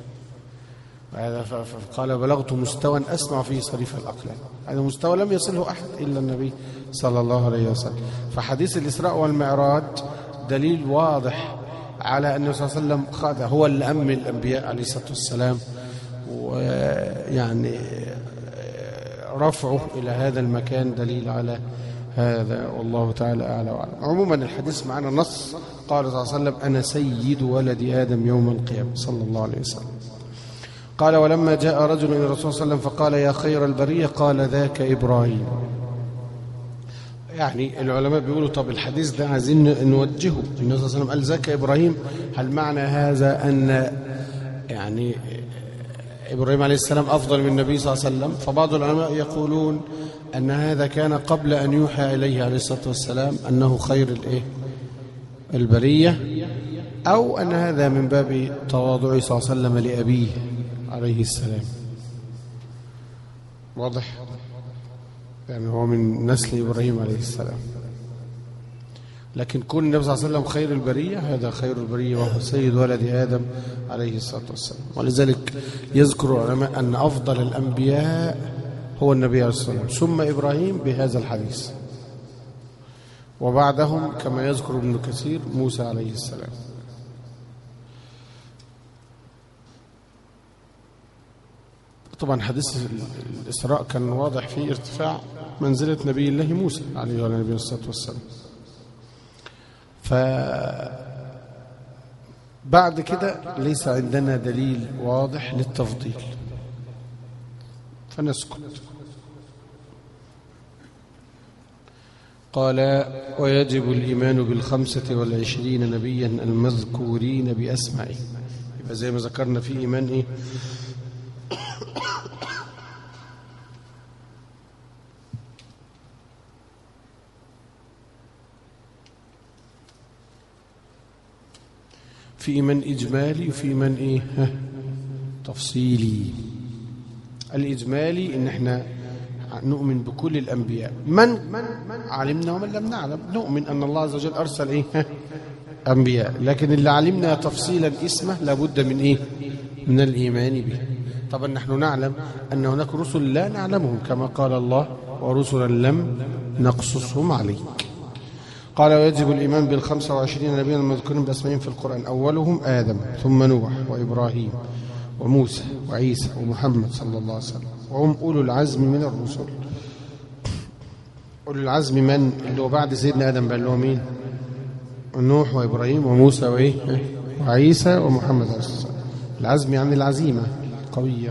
فقال بلغت مستوى أسمع فيه صريف الأقلام، هذا مستوى لم يصله أحد إلا النبي صلى الله عليه وسلم. فحديث الإسراء والمعراج دليل واضح على أن النبي صلى الله عليه وسلم خاضع هو اللي أمن الأنبياء عليه الصلاة والسلام، ويعني رفعه إلى هذا المكان دليل على هذا، والله تعالى أعلى وأعلم. عموما الحديث معنا نص، قال صلى الله عليه وسلم أنا سيد ولد آدم يوم القيامة صلى الله عليه وسلم. قال ولما جاء رجل إلى الرسول صلى الله عليه وسلم فقال يا خير البرية، قال ذاك إبراهيم. يعني العلماء بيقولوا طب الحديث ده عايزين نوجهه. النبي صلى الله عليه وسلم قال زكى إبراهيم، هل معنى هذا أن يعني إبراهيم عليه السلام أفضل من النبي صلى الله عليه وسلم؟ فبعض العلماء يقولون أن هذا كان قبل أن يوحى إليه عليه الصلاة والسلام أنه خير الإيه البرية، أو أن هذا من باب تواضعه صلى الله عليه وسلم لأبيه عليه السلام. واضح؟ يعني هو من نسل إبراهيم عليه السلام، لكن كون النبي صلى الله عليه وسلم خير البرية هذا خير البرية وهو سيد ولد آدم عليه الصلاة والسلام. ولذلك يذكر العلماء أن أفضل الأنبياء هو النبي عليه الصلاة والسلام ثم إبراهيم بهذا الحديث، وبعدهم كما يذكر ابن كثير موسى عليه السلام. طبعا حديث الإسراء كان واضح فيه ارتفاع منزلة نبي الله موسى عليه وعلى نبينا الصلاة والسلام. فبعد كده ليس عندنا دليل واضح للتفضيل فنسكت. قال ويجب الإيمان بالخمسة والعشرين نبيا المذكورين بأسمائهم. يبقى زي ما ذكرنا في إيمان إيه؟ في إيمان إجمالي وفي إيمان إيه؟ ها؟ تفصيلي. الإجمالي إن إحنا نؤمن بكل الأنبياء من علمنا ومن لم نعلم، نؤمن أن الله عز وجل أرسل إيه؟ ها؟ أنبياء، لكن اللي علمنا تفصيلا اسمه لابد من إيه؟ من الإيمان به. طبعا نحن نعلم أن هناك رسل لا نعلمهم كما قال الله ورسلا لم نقصصهم عليك. قال ويجب الإيمان بالخمسة وعشرين نبيا المذكورين بأسمائهم في القرآن، أولهم آدم ثم نوح وإبراهيم وموسى وعيسى ومحمد صلى الله عليه وسلم، وهم أولو العزم من الرسل. أولو العزم من اللي هو بعد سيدنا آدم بقى اللي هو مين؟ نوح وإبراهيم وموسى وإيه؟ وعيسى ومحمد عليه الصلاة والسلام. العزم يعني العزيمة قوية،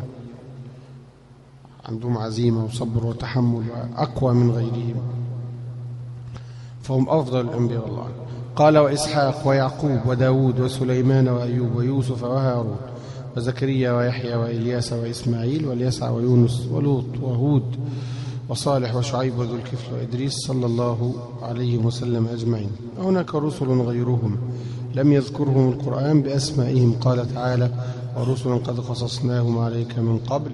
عندهم عزيمة وصبر وتحمل وأقوى من غيرهم، فهم أفضل الأنبياء الله. قال وإسحاق ويعقوب وداود وسليمان وأيوب ويوسف وهارون وزكريا ويحيى وإلياس وإسماعيل واليسع ويونس ولوط وهود وصالح وشعيب وذو الكفل وإدريس صلى الله عليه وسلم أجمعين. هناك رسل غيرهم لم يذكرهم القرآن بأسمائهم، قال تعالى ورسلا قد قصصناهم عليك من قبل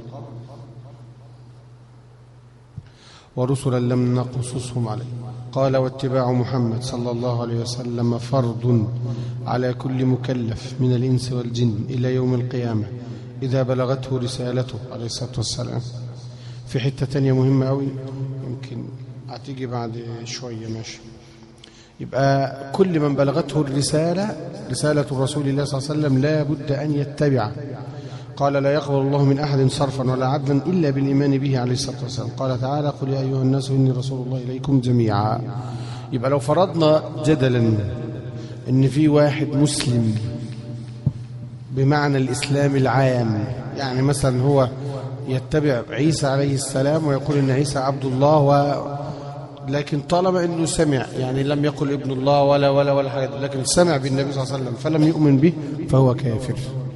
ورسلا لم نقصصهم عليك. قال واتباع محمد صلى الله عليه وسلم فرض على كل مكلف من الإنس والجن إلى يوم القيامة إذا بلغته رسالته عليه الصلاة والسلام. في حتة تانية مهمة أوي يمكن هتيجي بعد شوية ماشي. يبقى كل من بلغته الرسالة رسالة رسول الله صلى الله عليه وسلم لا بد أن يتبع. قال لا يقبل الله من أحد صرفا ولا عدلا إلا بالإيمان به عليه الصلاة والسلام. قال تعالى قل يا أيها الناس إني رسول الله إليكم جميعا. يبقى لو فرضنا جدلا إن في واحد مسلم بمعنى الإسلام العام، يعني مثلا هو يتبع عيسى عليه السلام ويقول إن عيسى عبد الله و... لكن طالما أنه سمع، يعني لم يقل ابن الله ولا ولا ولا حاجة، لكن سمع بالنبي صلى الله عليه وسلم فلم يؤمن به فهو كافر.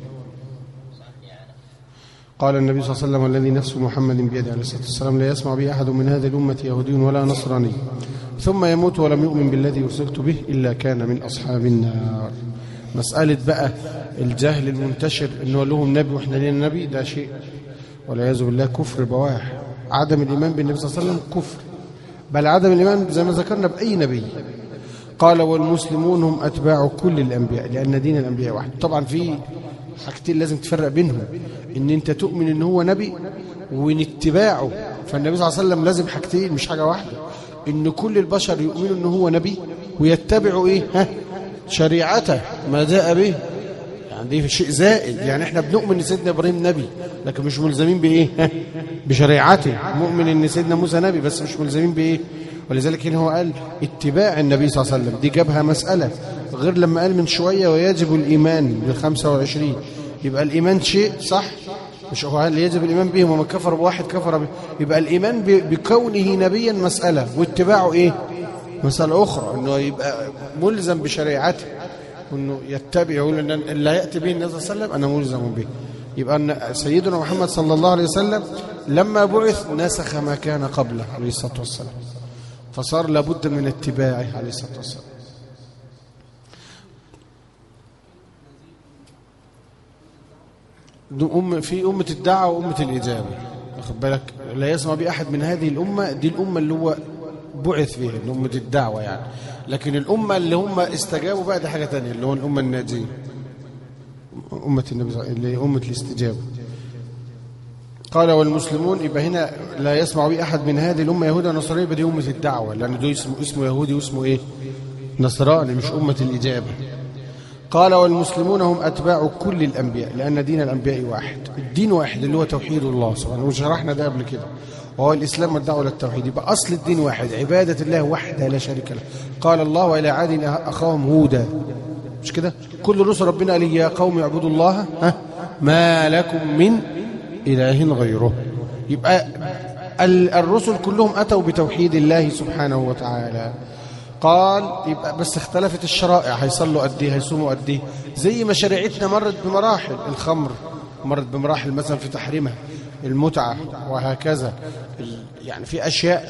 قال النبي صلى الله عليه وسلم والذي نفس محمد بيده عليه الصلاة والسلام لا يسمع به أحد من هذه الأمة يهودي ولا نصراني ثم يموت ولم يؤمن بالذي أرسلت به إلا كان من أصحاب النار. مسألة بقى الجهل المنتشر إنه لهم نبي وإحنا لنا نبي، ده شيء والعياذ بالله كفر بواح. عدم الإيمان بالنبي صلى الله عليه وسلم كفر، بل عدم الإيمان زي ما ذكرنا بأي نبي. قال والمسلمون هم أتباع كل الأنبياء لأن دين الأنبياء واحد. طبعا في حاجتين لازم تفرق بينهم، إن أنت تؤمن إن هو نبي وإن اتباعه. فالنبي صلى الله عليه وسلم لازم حاجتين مش حاجة واحدة، إن كل البشر يؤمنوا إن هو نبي ويتبعوا إيه ها شريعته ما جاء به، يعني دي شيء زائد. يعني احنا بنؤمن ان سيدنا ابراهيم نبي لكن مش ملزمين بايه ها بشريعته. مؤمن ان سيدنا موسى نبي بس مش ملزمين بايه. ولذلك هنا هو قال اتباع النبي صلى الله عليه وسلم، دي جابها مسألة غير لما قال من شوية ويجب الإيمان بالخمسة وعشرين. يبقى الإيمان شيء صح، مش هو قال يجب الإيمان بهم ومن كفر بواحد كفر به. يبقى الإيمان بكونه نبيا مسألة واتباعه إيه مسألة أخرى أنه يبقى ملزم بشريعته، وأنه يتبع، يقول أن اللي يأتي به النبي صلى الله عليه وسلم أنا ملزم به. يبقى أن سيدنا محمد صلى الله عليه وسلم لما بعث نسخ ما كان قبله عليه الصلاة والسلام، فصار لابد من اتباعه عليه الصلاة والسلام. أم في أمة الدعوة وأمة الإجابة، واخد بالك؟ لا يسمع بأحد من هذه الأمة، دي الأمة اللي هو بعث فيها، أمة الدعوة يعني. لكن الأمة اللي هم استجابوا بقى دي حاجة تانية، اللي هو الأمة الناجية، أمة النبي اللي هي أمة الاستجابة. قال والمسلمون، يبقى هنا لا يسمع بي أحد من هذه الأمة يهودة ونصرانية، يبقى دي أمة الدعوة، لأن ده اسمه اسمه يهودي واسمه إيه؟ نصراني، مش أمة الإجابة. قال والمسلمون هم أتباع كل الأنبياء، لأن دين الأنبياء واحد، الدين واحد اللي هو توحيد الله سبحانه، وشرحنا ده قبل كده، وهو الإسلام والدعوة للتوحيد. يبقى أصل الدين واحد، عبادة الله وحده لا شريك له. قال الله وإلى عاد أخاهم هودا، مش كده؟ كل رسل ربنا قال يا قوم اعبدوا الله ها ما لكم من إله غيره. يبقى الرسل كلهم أتوا بتوحيد الله سبحانه وتعالى. قال يبقى بس اختلفت الشرائع، هيصلوا قد ايه، هيصوموا قد ايه، زي ما شريعتنا مرت بمراحل. الخمر مرت بمراحل مثلا في تحريمها، المتعة وهكذا، يعني في أشياء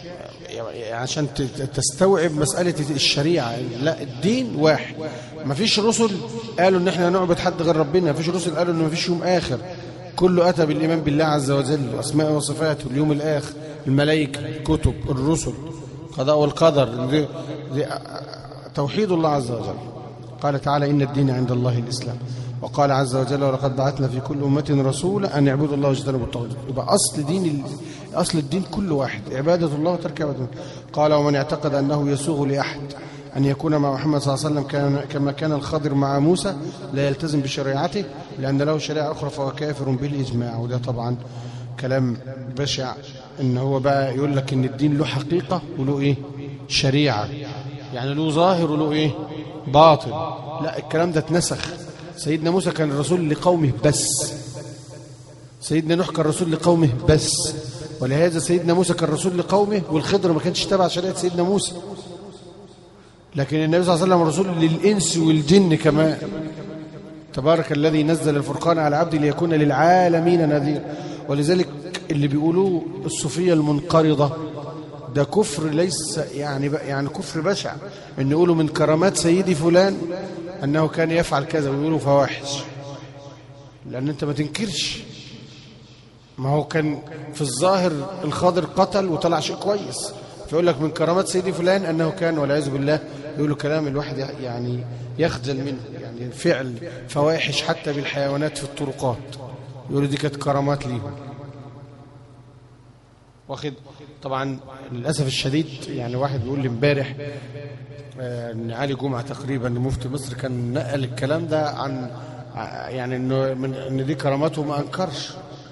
عشان تستوعب مسألة الشريعة. لا، الدين واحد. ما فيش رسل قالوا ان احنا نعبد حد غير ربنا، ما فيش رسل قالوا ان ما فيش يوم آخر، كله أتى بالإيمان بالله عز وجل وأسماء وصفاته، اليوم الآخر، الملائكة، الكتب، الرسل، قضاء والقدر، دي دي توحيد الله عز وجل. قال تعالى إن الدين عند الله الإسلام، وقال عز وجل ولقد بعثنا في كل أمة رسولا أن يعبدوا الله واجتنبوا الطاغوت. يبقى أصل دين أصل الدين كل واحد، عبادة الله وترك عبادته. قال ومن اعتقد أنه يسوغ لأحد أن يكون مع محمد صلى الله عليه وسلم كان كما كان الخضر مع موسى لا يلتزم بشريعته لأن له شريعة أخرى فهو كافر بالإجماع. وده طبعا كلام بشع، إن هو بقى يقول لك إن الدين له حقيقة وله إيه شريعة، يعني له ظاهر وله إيه باطن. لا، الكلام ده اتنسخ. سيدنا موسى كان الرسول لقومه بس، سيدنا نوح كان رسول لقومه بس، ولهذا سيدنا موسى كان رسول لقومه، والخضر ما كانش تبع شريعة سيدنا موسى. لكن النبي صلى الله عليه وسلم رسول للإنس والجن كمان. تبارك الذي نزل الفرقان على عبده ليكون للعالمين نذير. ولذلك اللي بيقولوه الصوفية المنقرضة ده كفر، ليس يعني يعني كفر بشع، ان يقولوا من كرامات سيدي فلان انه كان يفعل كذا، ويقولوا فواحش. لان انت ما تنكرش، ما هو كان في الظاهر الخاضر قتل وطلع شيء كويس، فيقول لك من كرامات سيدي فلان انه كان، والعياذ بالله يقولوا كلام الواحد يعني يخجل منه، يعني فعل فواحش حتى بالحيوانات في الطرقات، يقولوا دي كانت كرامات ليهم. واخد طبعا للاسف الشديد، يعني واحد بيقول لي امبارح ان علي جمعه تقريبا مفتي مصر كان نقل الكلام ده عن يعني انه من ان دي كراماته، ما انكرش.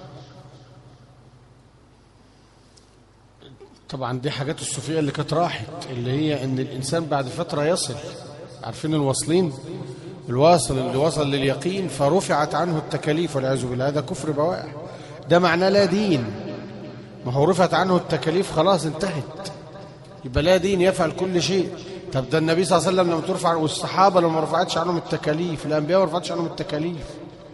طبعا دي حاجات الصوفيه اللي كانت راحت، اللي هي ان الانسان بعد فتره يصل، عارفين الواصلين، الواصل اللي وصل لليقين فرفعت عنه التكاليف والعياذ بالله، هذا كفر بواح. ده معناه لا دين، ما هو رفعت عنه التكاليف خلاص انتهت، يبقى لا دين، يفعل كل شيء. طب ده النبي صلى الله عليه وسلم لما ترفع، والصحابه لما رفعتش عنهم التكاليف، الانبياء ما رفعتش عنهم التكاليف.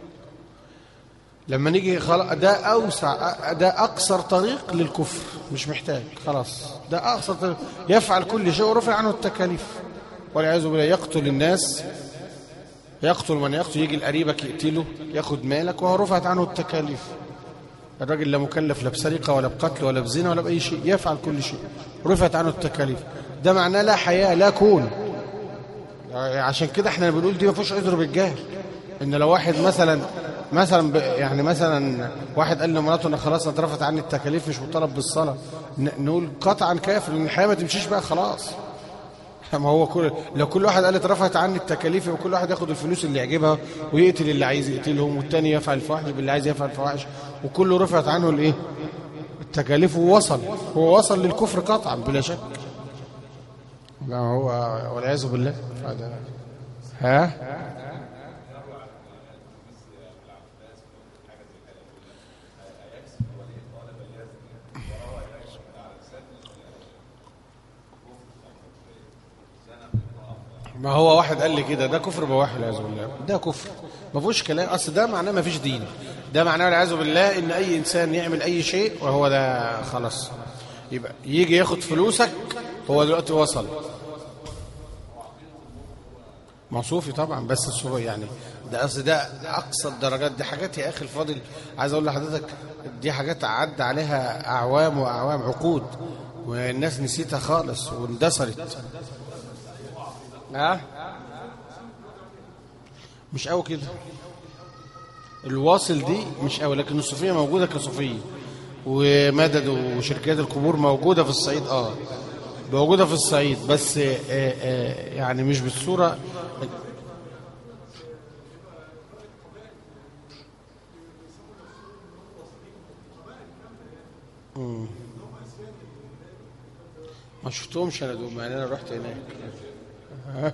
لما نيجي خلاص، ده اوسع، ده اقصر طريق للكفر، مش محتاج خلاص، ده اقصر طريق، يفعل كل شيء ورفع عنه التكاليف والعياذ بالله. يقتل الناس، يقتل من يقتل، يجي لقريبك يقتله ياخد مالك وهو رفعت عنه التكاليف. الراجل لا مكلف لا بسرقه ولا بقتل ولا بزنا ولا باي شيء، يفعل كل شيء رفعت عنه التكاليف. ده معناه لا حياة لا كون. عشان كده احنا بنقول دي ما فيش عذر بالجهل. ان لو واحد مثلا مثلا يعني مثلا واحد قال لمراته انا خلاص اترفعت عني التكاليف مش مطالب بالصلاه، نقول قطعا كافر، لان الحياه ما تمشيش بقى خلاص. ما هو كل لو كل واحد قال اترفعت عني التكاليف، وكل واحد ياخد الفلوس اللي يعجبها ويقتل اللي عايز يقتلهم، والتاني يفعل الفواحش باللي عايز يفعل الفواحش، وكله رفعت عنه الايه التكاليف، ووصل هو وصل للكفر قطعا بلا شك. لا هو والعياذ بالله. ها ما هو واحد قال لي كده ده كفر بواح والعياذ بالله، ده كفر ما فيهوش كلام، اصل ده معناه ما فيش دين، ده معناه والعياذ بالله ان اي انسان يعمل اي شيء وهو ده خلاص، يبقى يجي ياخد فلوسك هو دلوقتي وصل موصوفي طبعا، بس الصغير يعني ده اصل ده اقصى الدرجات، دي حاجات يا اخي الفاضل عايز اقول لحضرتك دي حاجات عدى عليها اعوام واعوام عقود والناس نسيتها خالص واندثرت. ها مش قوي كده الواصل دي مش قوي، لكن الصوفيه موجوده كصوفيه، ومدد وشركات القبور موجوده في الصعيد، اه موجوده في الصعيد، بس آه آه يعني مش بالصوره. مم. ما شفتهمش انا دول، يعني انا رحت هناك. ها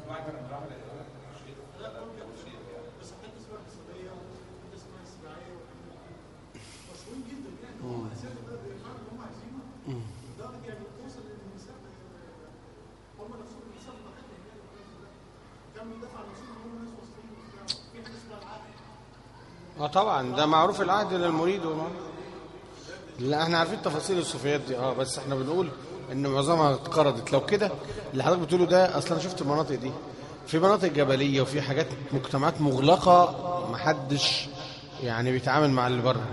اه طبعا ده معروف العهد للمريد وما. لا احنا عارفين تفاصيل الصوفيات دي اه، بس احنا بنقول ان معظمها اتقرضت. لو كده اللي حضرتك بتقوله ده، اصلا انا شفت المناطق دي في مناطق جبليه وفي حاجات مجتمعات مغلقه محدش يعني بيتعامل مع اللي بره.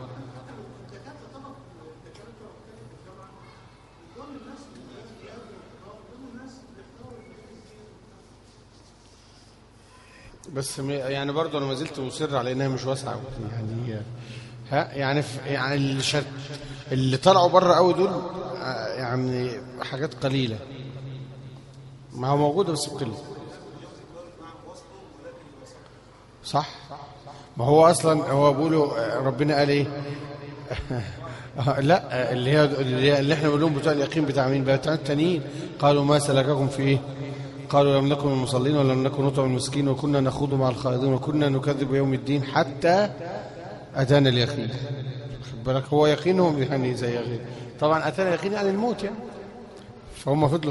بس يعني برضه انا ما زلت مصر على انها مش واسعه يعني. ها يعني يعني الشرك اللي طلعوا بره قوي دول يعني حاجات قليله، ما هو موجوده بس بقله. صح، ما هو اصلا هو بيقولوا ربنا قال ايه لا اللي هي اللي احنا بنقول لهم بتوع اليقين بتاع مين بقى؟ بتاع التانيين. قالوا ما سلككم في ايه؟ قالوا لم نكن من المصلين ولم نكن نطعم المسكين وكنا نخوض مع الخائضين وكنا نكذب يوم الدين حتى اتانا اليقين. خد بالك هو يقينهم يعني زي يقين، طبعا اتانا اليقين يعني الموت يعني، فهم فضلوا.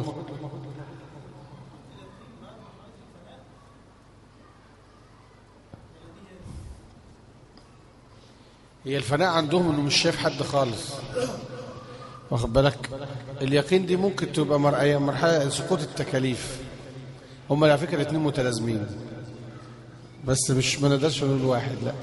هي الفناء عندهم انه مش شايف حد خالص، واخد بالك. اليقين دي ممكن تبقى مرحله سقوط التكاليف، هم على فكره الاثنين متلازمين، بس مش ما نقدرش نقول واحد لا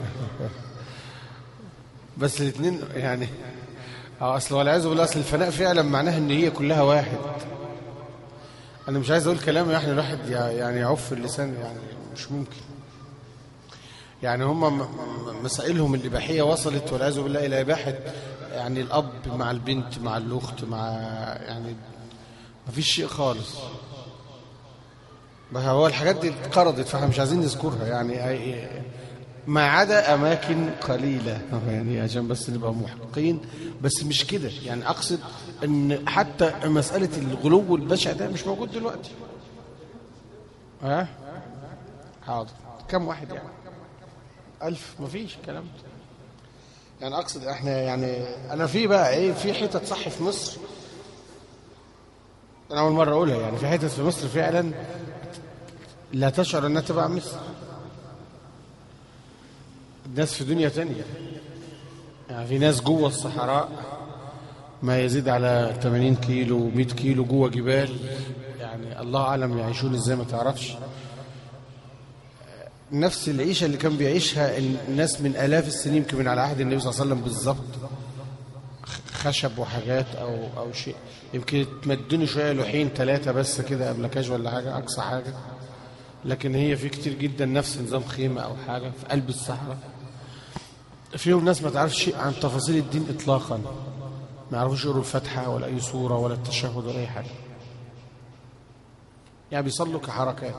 بس الاثنين يعني اه اصل والعياذ بالله اصل الفناء فعلا معناها ان هي كلها واحد. انا مش عايز اقول كلام يعني الواحد يعني يعف اللسان يعني مش ممكن. يعني هم مسائلهم الإباحية وصلت والعياذ بالله إلى إباحة يعني الأب مع البنت مع الأخت مع يعني ما فيش شيء خالص. هو الحاجات دي اتقرضت فاحنا مش عايزين نذكرها يعني، ما عدا أماكن قليلة يعني عشان بس نبقى محققين، بس مش كده يعني. أقصد أن حتى مسألة الغلو البشع ده مش موجود دلوقتي. ها حاضر كم واحد يعني ألف؟ ما فيش الكلام ده يعني. أقصد إحنا يعني أنا في بقى إيه في حتت صح في مصر أنا أول مرة أقولها يعني، في حتت في مصر فعلا لا تشعر أنها تبع مصر. الناس في دنيا تانية يعني، في ناس جوه الصحراء ما يزيد على ثمانين كيلو مئة كيلو جوه جبال يعني الله أعلم يعيشون إزاي ما تعرفش. نفس العيشة اللي كان بيعيشها الناس من آلاف السنين يمكن من على عهد النبي صلى الله عليه وسلم بالظبط، خشب وحاجات أو أو شيء يمكن تمدني شوية لوحين ثلاثة بس كده قبل كاج ولا حاجة أقصى حاجة، لكن هي في كتير جدا نفس نظام خيمة أو حاجة في قلب الصحراء. فيهم ناس ما تعرفش شيء عن تفاصيل الدين إطلاقا، ما يعرفوش يقروا الفاتحة ولا أي سورة ولا التشهد ولا أي حاجة، يعني بيصلوا كحركات.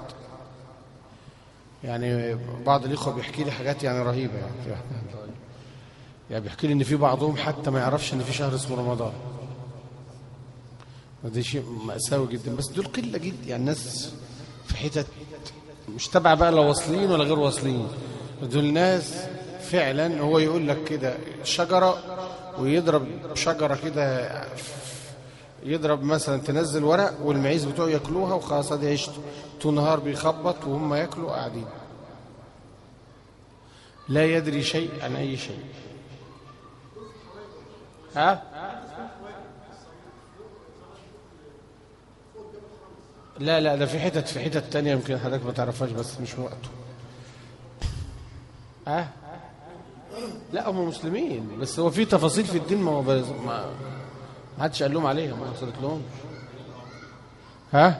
يعني بعض الإخوة بيحكي لي حاجات يعني رهيبة يعني, يعني بيحكي لي إن في بعضهم حتى ما يعرفش إن في شهر اسمه رمضان. وده شيء مأساوي جدا، بس دول قلة جدا يعني. الناس في حتت مش تبع بقى لا واصلين ولا غير واصلين، دول ناس فعلا هو يقول لك كده شجرة ويضرب شجرة كده يضرب مثلا تنزل ورق والمعيز بتوعه ياكلوها وخلاص ادي عيشته طول النهار بيخبط وهم ياكلوا قاعدين لا يدري شيء عن اي شيء. ها لا لا ده في حتت في حتت تانية يمكن حضرتك ما تعرفهاش بس مش وقته. ها لا هم مسلمين بس هو في تفاصيل في الدين ما هو ما حدش قال لهم عليها ما وصلت لهم. ها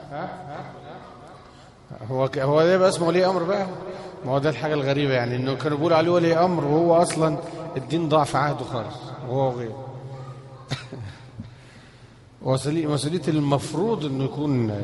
هو ك... هو ده بقى اسمه ولي امر بقى. ما هو ده الحاجه الغريبه يعني انه كانوا بيقولوا عليه ولي امر وهو اصلا الدين ضاع في عهده خالص وهو غير مسؤوليه المفروض انه يكون.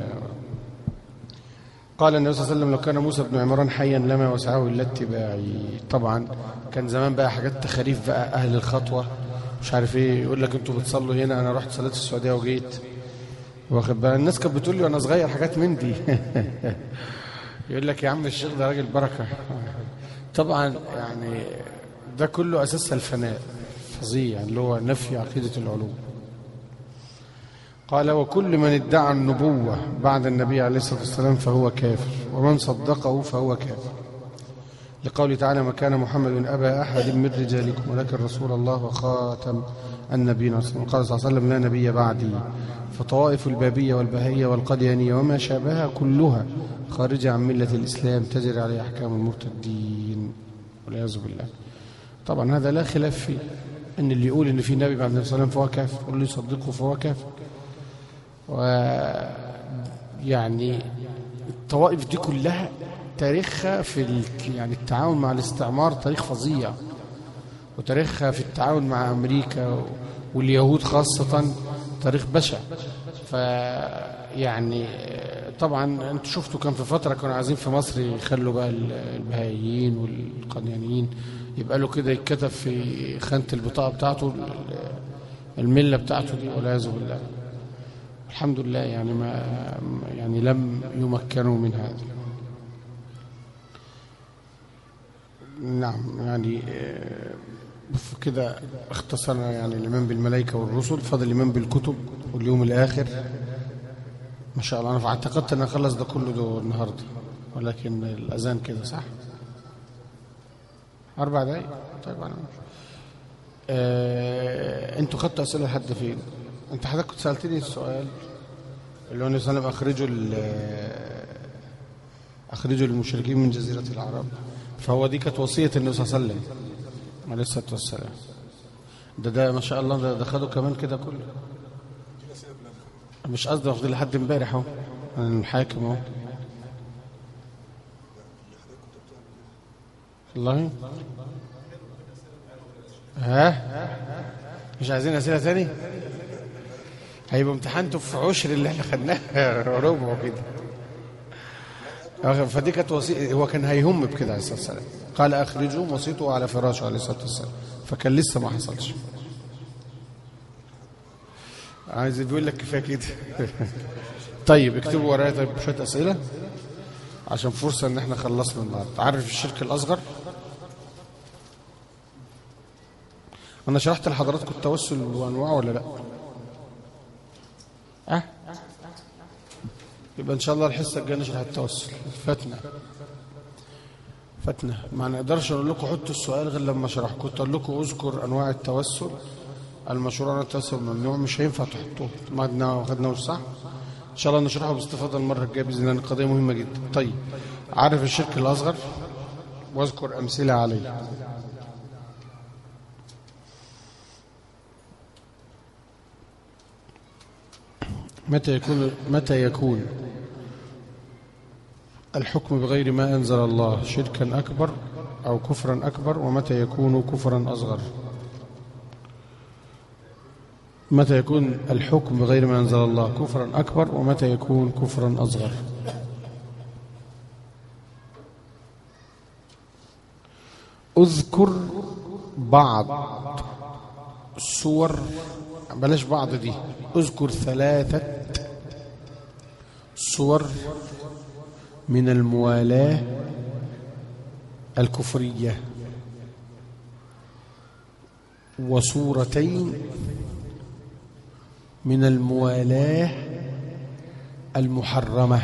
قال النبي صلى الله عليه وسلم لو كان موسى بن عمران حيا لما وسعه الا اتباعي. طبعا كان زمان بقى حاجات تخاريف بقى اهل الخطوه مش عارف ايه يقول لك انتوا بتصلوا هنا انا رحت صليت في السعوديه وجيت واخد بالك. الناس كانت بتقول لي وانا صغير حاجات من دي يقول لك يا عم الشيخ ده راجل بركه. طبعا يعني ده كله اساس الفناء فظيع اللي هو نفي عقيده العلوم. قال وكل من ادعى النبوة بعد النبي عليه الصلاة والسلام فهو كافر ومن صدقه فهو كافر لقوله تعالى ما كان محمد أبا أحد من رجالكم ولكن رسول الله وخاتم النبيين. قال صلى الله عليه وسلم لا نبي بعدي. فطوائف البابية والبهائية والقديانية وما شابهها كلها خارجة عن ملة الإسلام تجري عليه أحكام المرتدين والعياذ بالله. طبعا هذا لا خلاف فيه أن اللي يقول أن في نبي بعد النبي صلى الله عليه وسلم فهو كافر واللي يصدقه فهو كافر. ويعني الطوائف دي كلها تاريخها في يعني التعاون مع الاستعمار تاريخ فظيع وتاريخها في التعاون مع أمريكا واليهود خاصة تاريخ بشع. فيعني طبعا انتوا شفتوا كان في فترة كانوا عايزين في مصر يخلوا بقى البهائيين والقديانيين يبقى له كده يتكتب في خانة البطاقة بتاعته الملة بتاعته دي والعياذ بالله. الحمد لله يعني ما يعني لم يمكنوا من هذا. نعم يعني كده اختصرنا يعني الإيمان بالملائكة والرسل. فضل الإيمان بالكتب واليوم الآخر ما شاء الله. أنا اعتقدت أن أخلص ده كله ده النهاردة ولكن الأذان كده صح أربع دقايق. طيب أنا آه أنتوا خدتوا أسئلة لحد فين؟ أنت حضرتك كنت سألتني السؤال اللي هو النبي صلى الله عليه وسلم أخرجوا أخرجوا المشركين من جزيرة العرب. فهو دي كانت وصية النبي صلى الله عليه وسلم عليه الصلاة والسلام. ده ده ما شاء الله ده, ده خدوا كمان كده كله. مش قصدي واخدين لحد امبارح اهو انا الحاكم اهو والله. ها مش عايزين أسئلة تاني؟ هيبقى امتحانته في عشر اللي احنا خدناه ربع كده. فدي كانت وصية. هو كان هيهم بكده عليه الصلاة والسلام. قال أخرجوهم وصيته على فراشه عليه الصلاة والسلام فكان لسه ما حصلش. عايز بيقول لك كفايه كده. طيب اكتبوا ورايا طيب شويه اسئله عشان فرصه ان احنا خلصنا النهارده. عارف الشرك الاصغر؟ انا شرحت لحضراتكم التوسل وانواعه ولا لا؟ اه يبقى ان شاء الله الحصه الجايه نشرح التوسل. فاتنا فاتنا ما نقدرش اقول لكم حطوا السؤال غير لما اشرح. كنت اقول لكم اذكر انواع التوسل المشروع عن التوسل ممنوع مش هينفع تحطوه ما خدناه خدناه صح. ان شاء الله نشرحه باستفاضه المره الجايه باذن الله. القضيه مهمه جدا. طيب عارف الشرك الاصغر واذكر امثله عليه. متى يكون متى يكون الحكم بغير ما انزل الله شركا اكبر او كفرا اكبر ومتى يكون كفرا اصغر؟ متى يكون الحكم بغير ما أنزل الله كفرا أكبر ومتى يكون كفرا أصغر؟ أذكر بعض صور بلاش بعض دي أذكر ثلاثة صور من الموالاة الكفرية وصورتين من الموالاة المحرمة.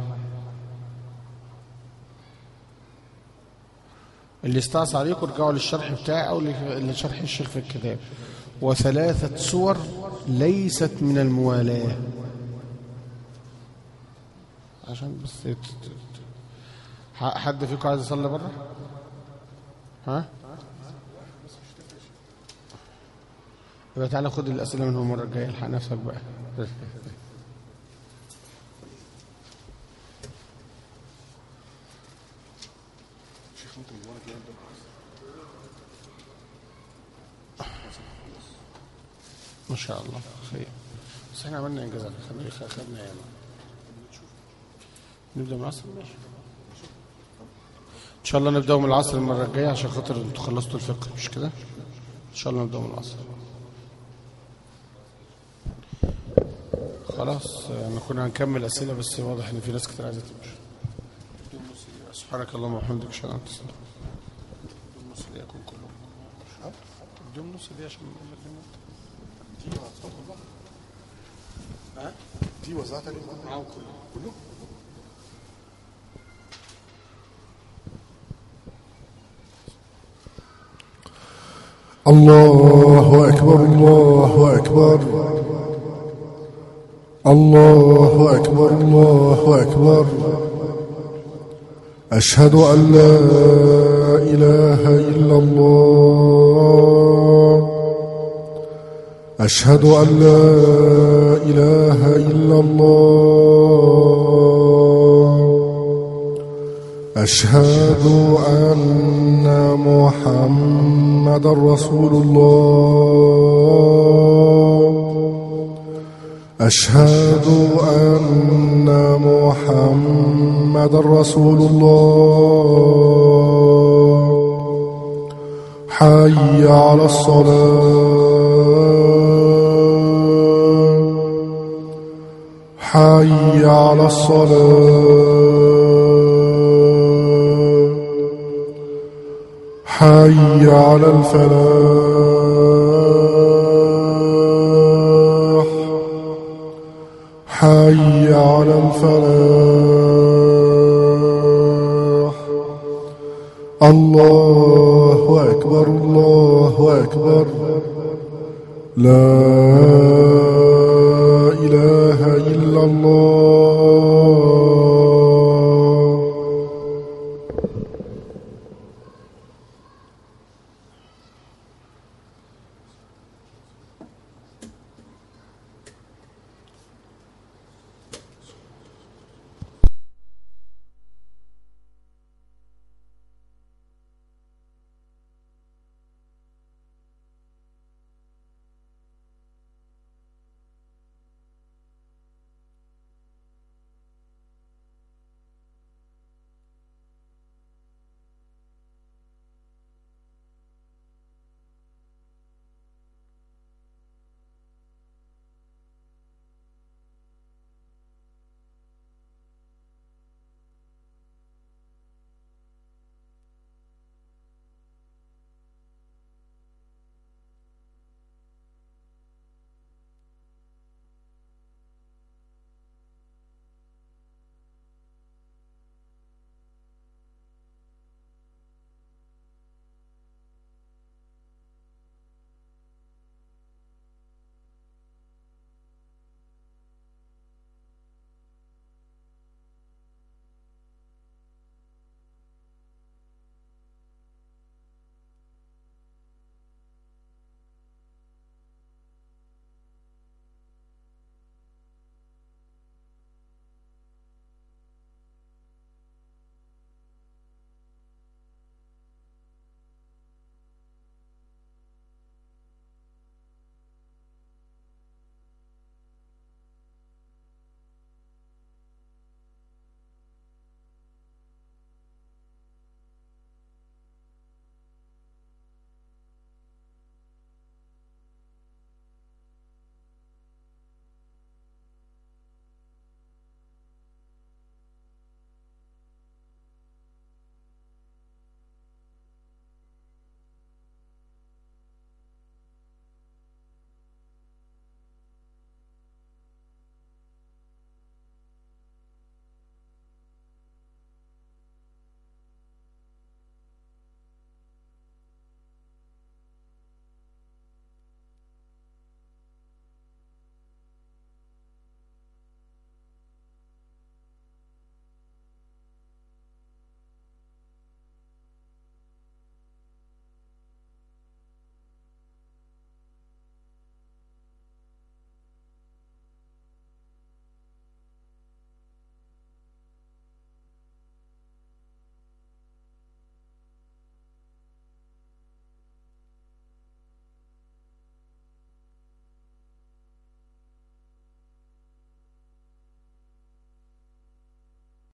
اللي استعصى عليكم ارجعوا للشرح بتاعي أو لشرح الشيخ في الكتاب. وثلاثة صور ليست من الموالاة، عشان بس حد فيكم عايز يصلي بره؟ ها؟ يبقى تعالى خد الأسئلة منهم المرة الجاية، الحق نفسك بقى. ما شاء الله خير. بس احنا عملنا انجازات، خدنا ياما. نبدأ من العصر؟ ماشي. ان شاء الله نبدأ من العصر المرة الجاية عشان خاطر انتوا خلصتوا الفقه، مش كده؟ ان شاء الله نبدأ من العصر. خلاص يعني كنا هنكمل أسئلة، بس واضح ان في ناس كتير عايزة تمشي. سبحانك اللهم وبحمدك اشهد ان لا اله الا انت استغفرك. النص دي يكون كلهم. اديهم النص دي عشان دي ها؟ دي وزعتها معاهم كلهم كلهم. الله أكبر الله أكبر الله أكبر الله أكبر. أشهد أن لا إله إلا الله. أشهد أن لا إله إلا الله. أشهد أن محمدا رسول الله. أشهد أن محمدا رسول الله. حي على الصلاة. حي على الصلاة. حي على الفلاح. حي على الفلاح. الله أكبر الله أكبر. لا إله إلا الله.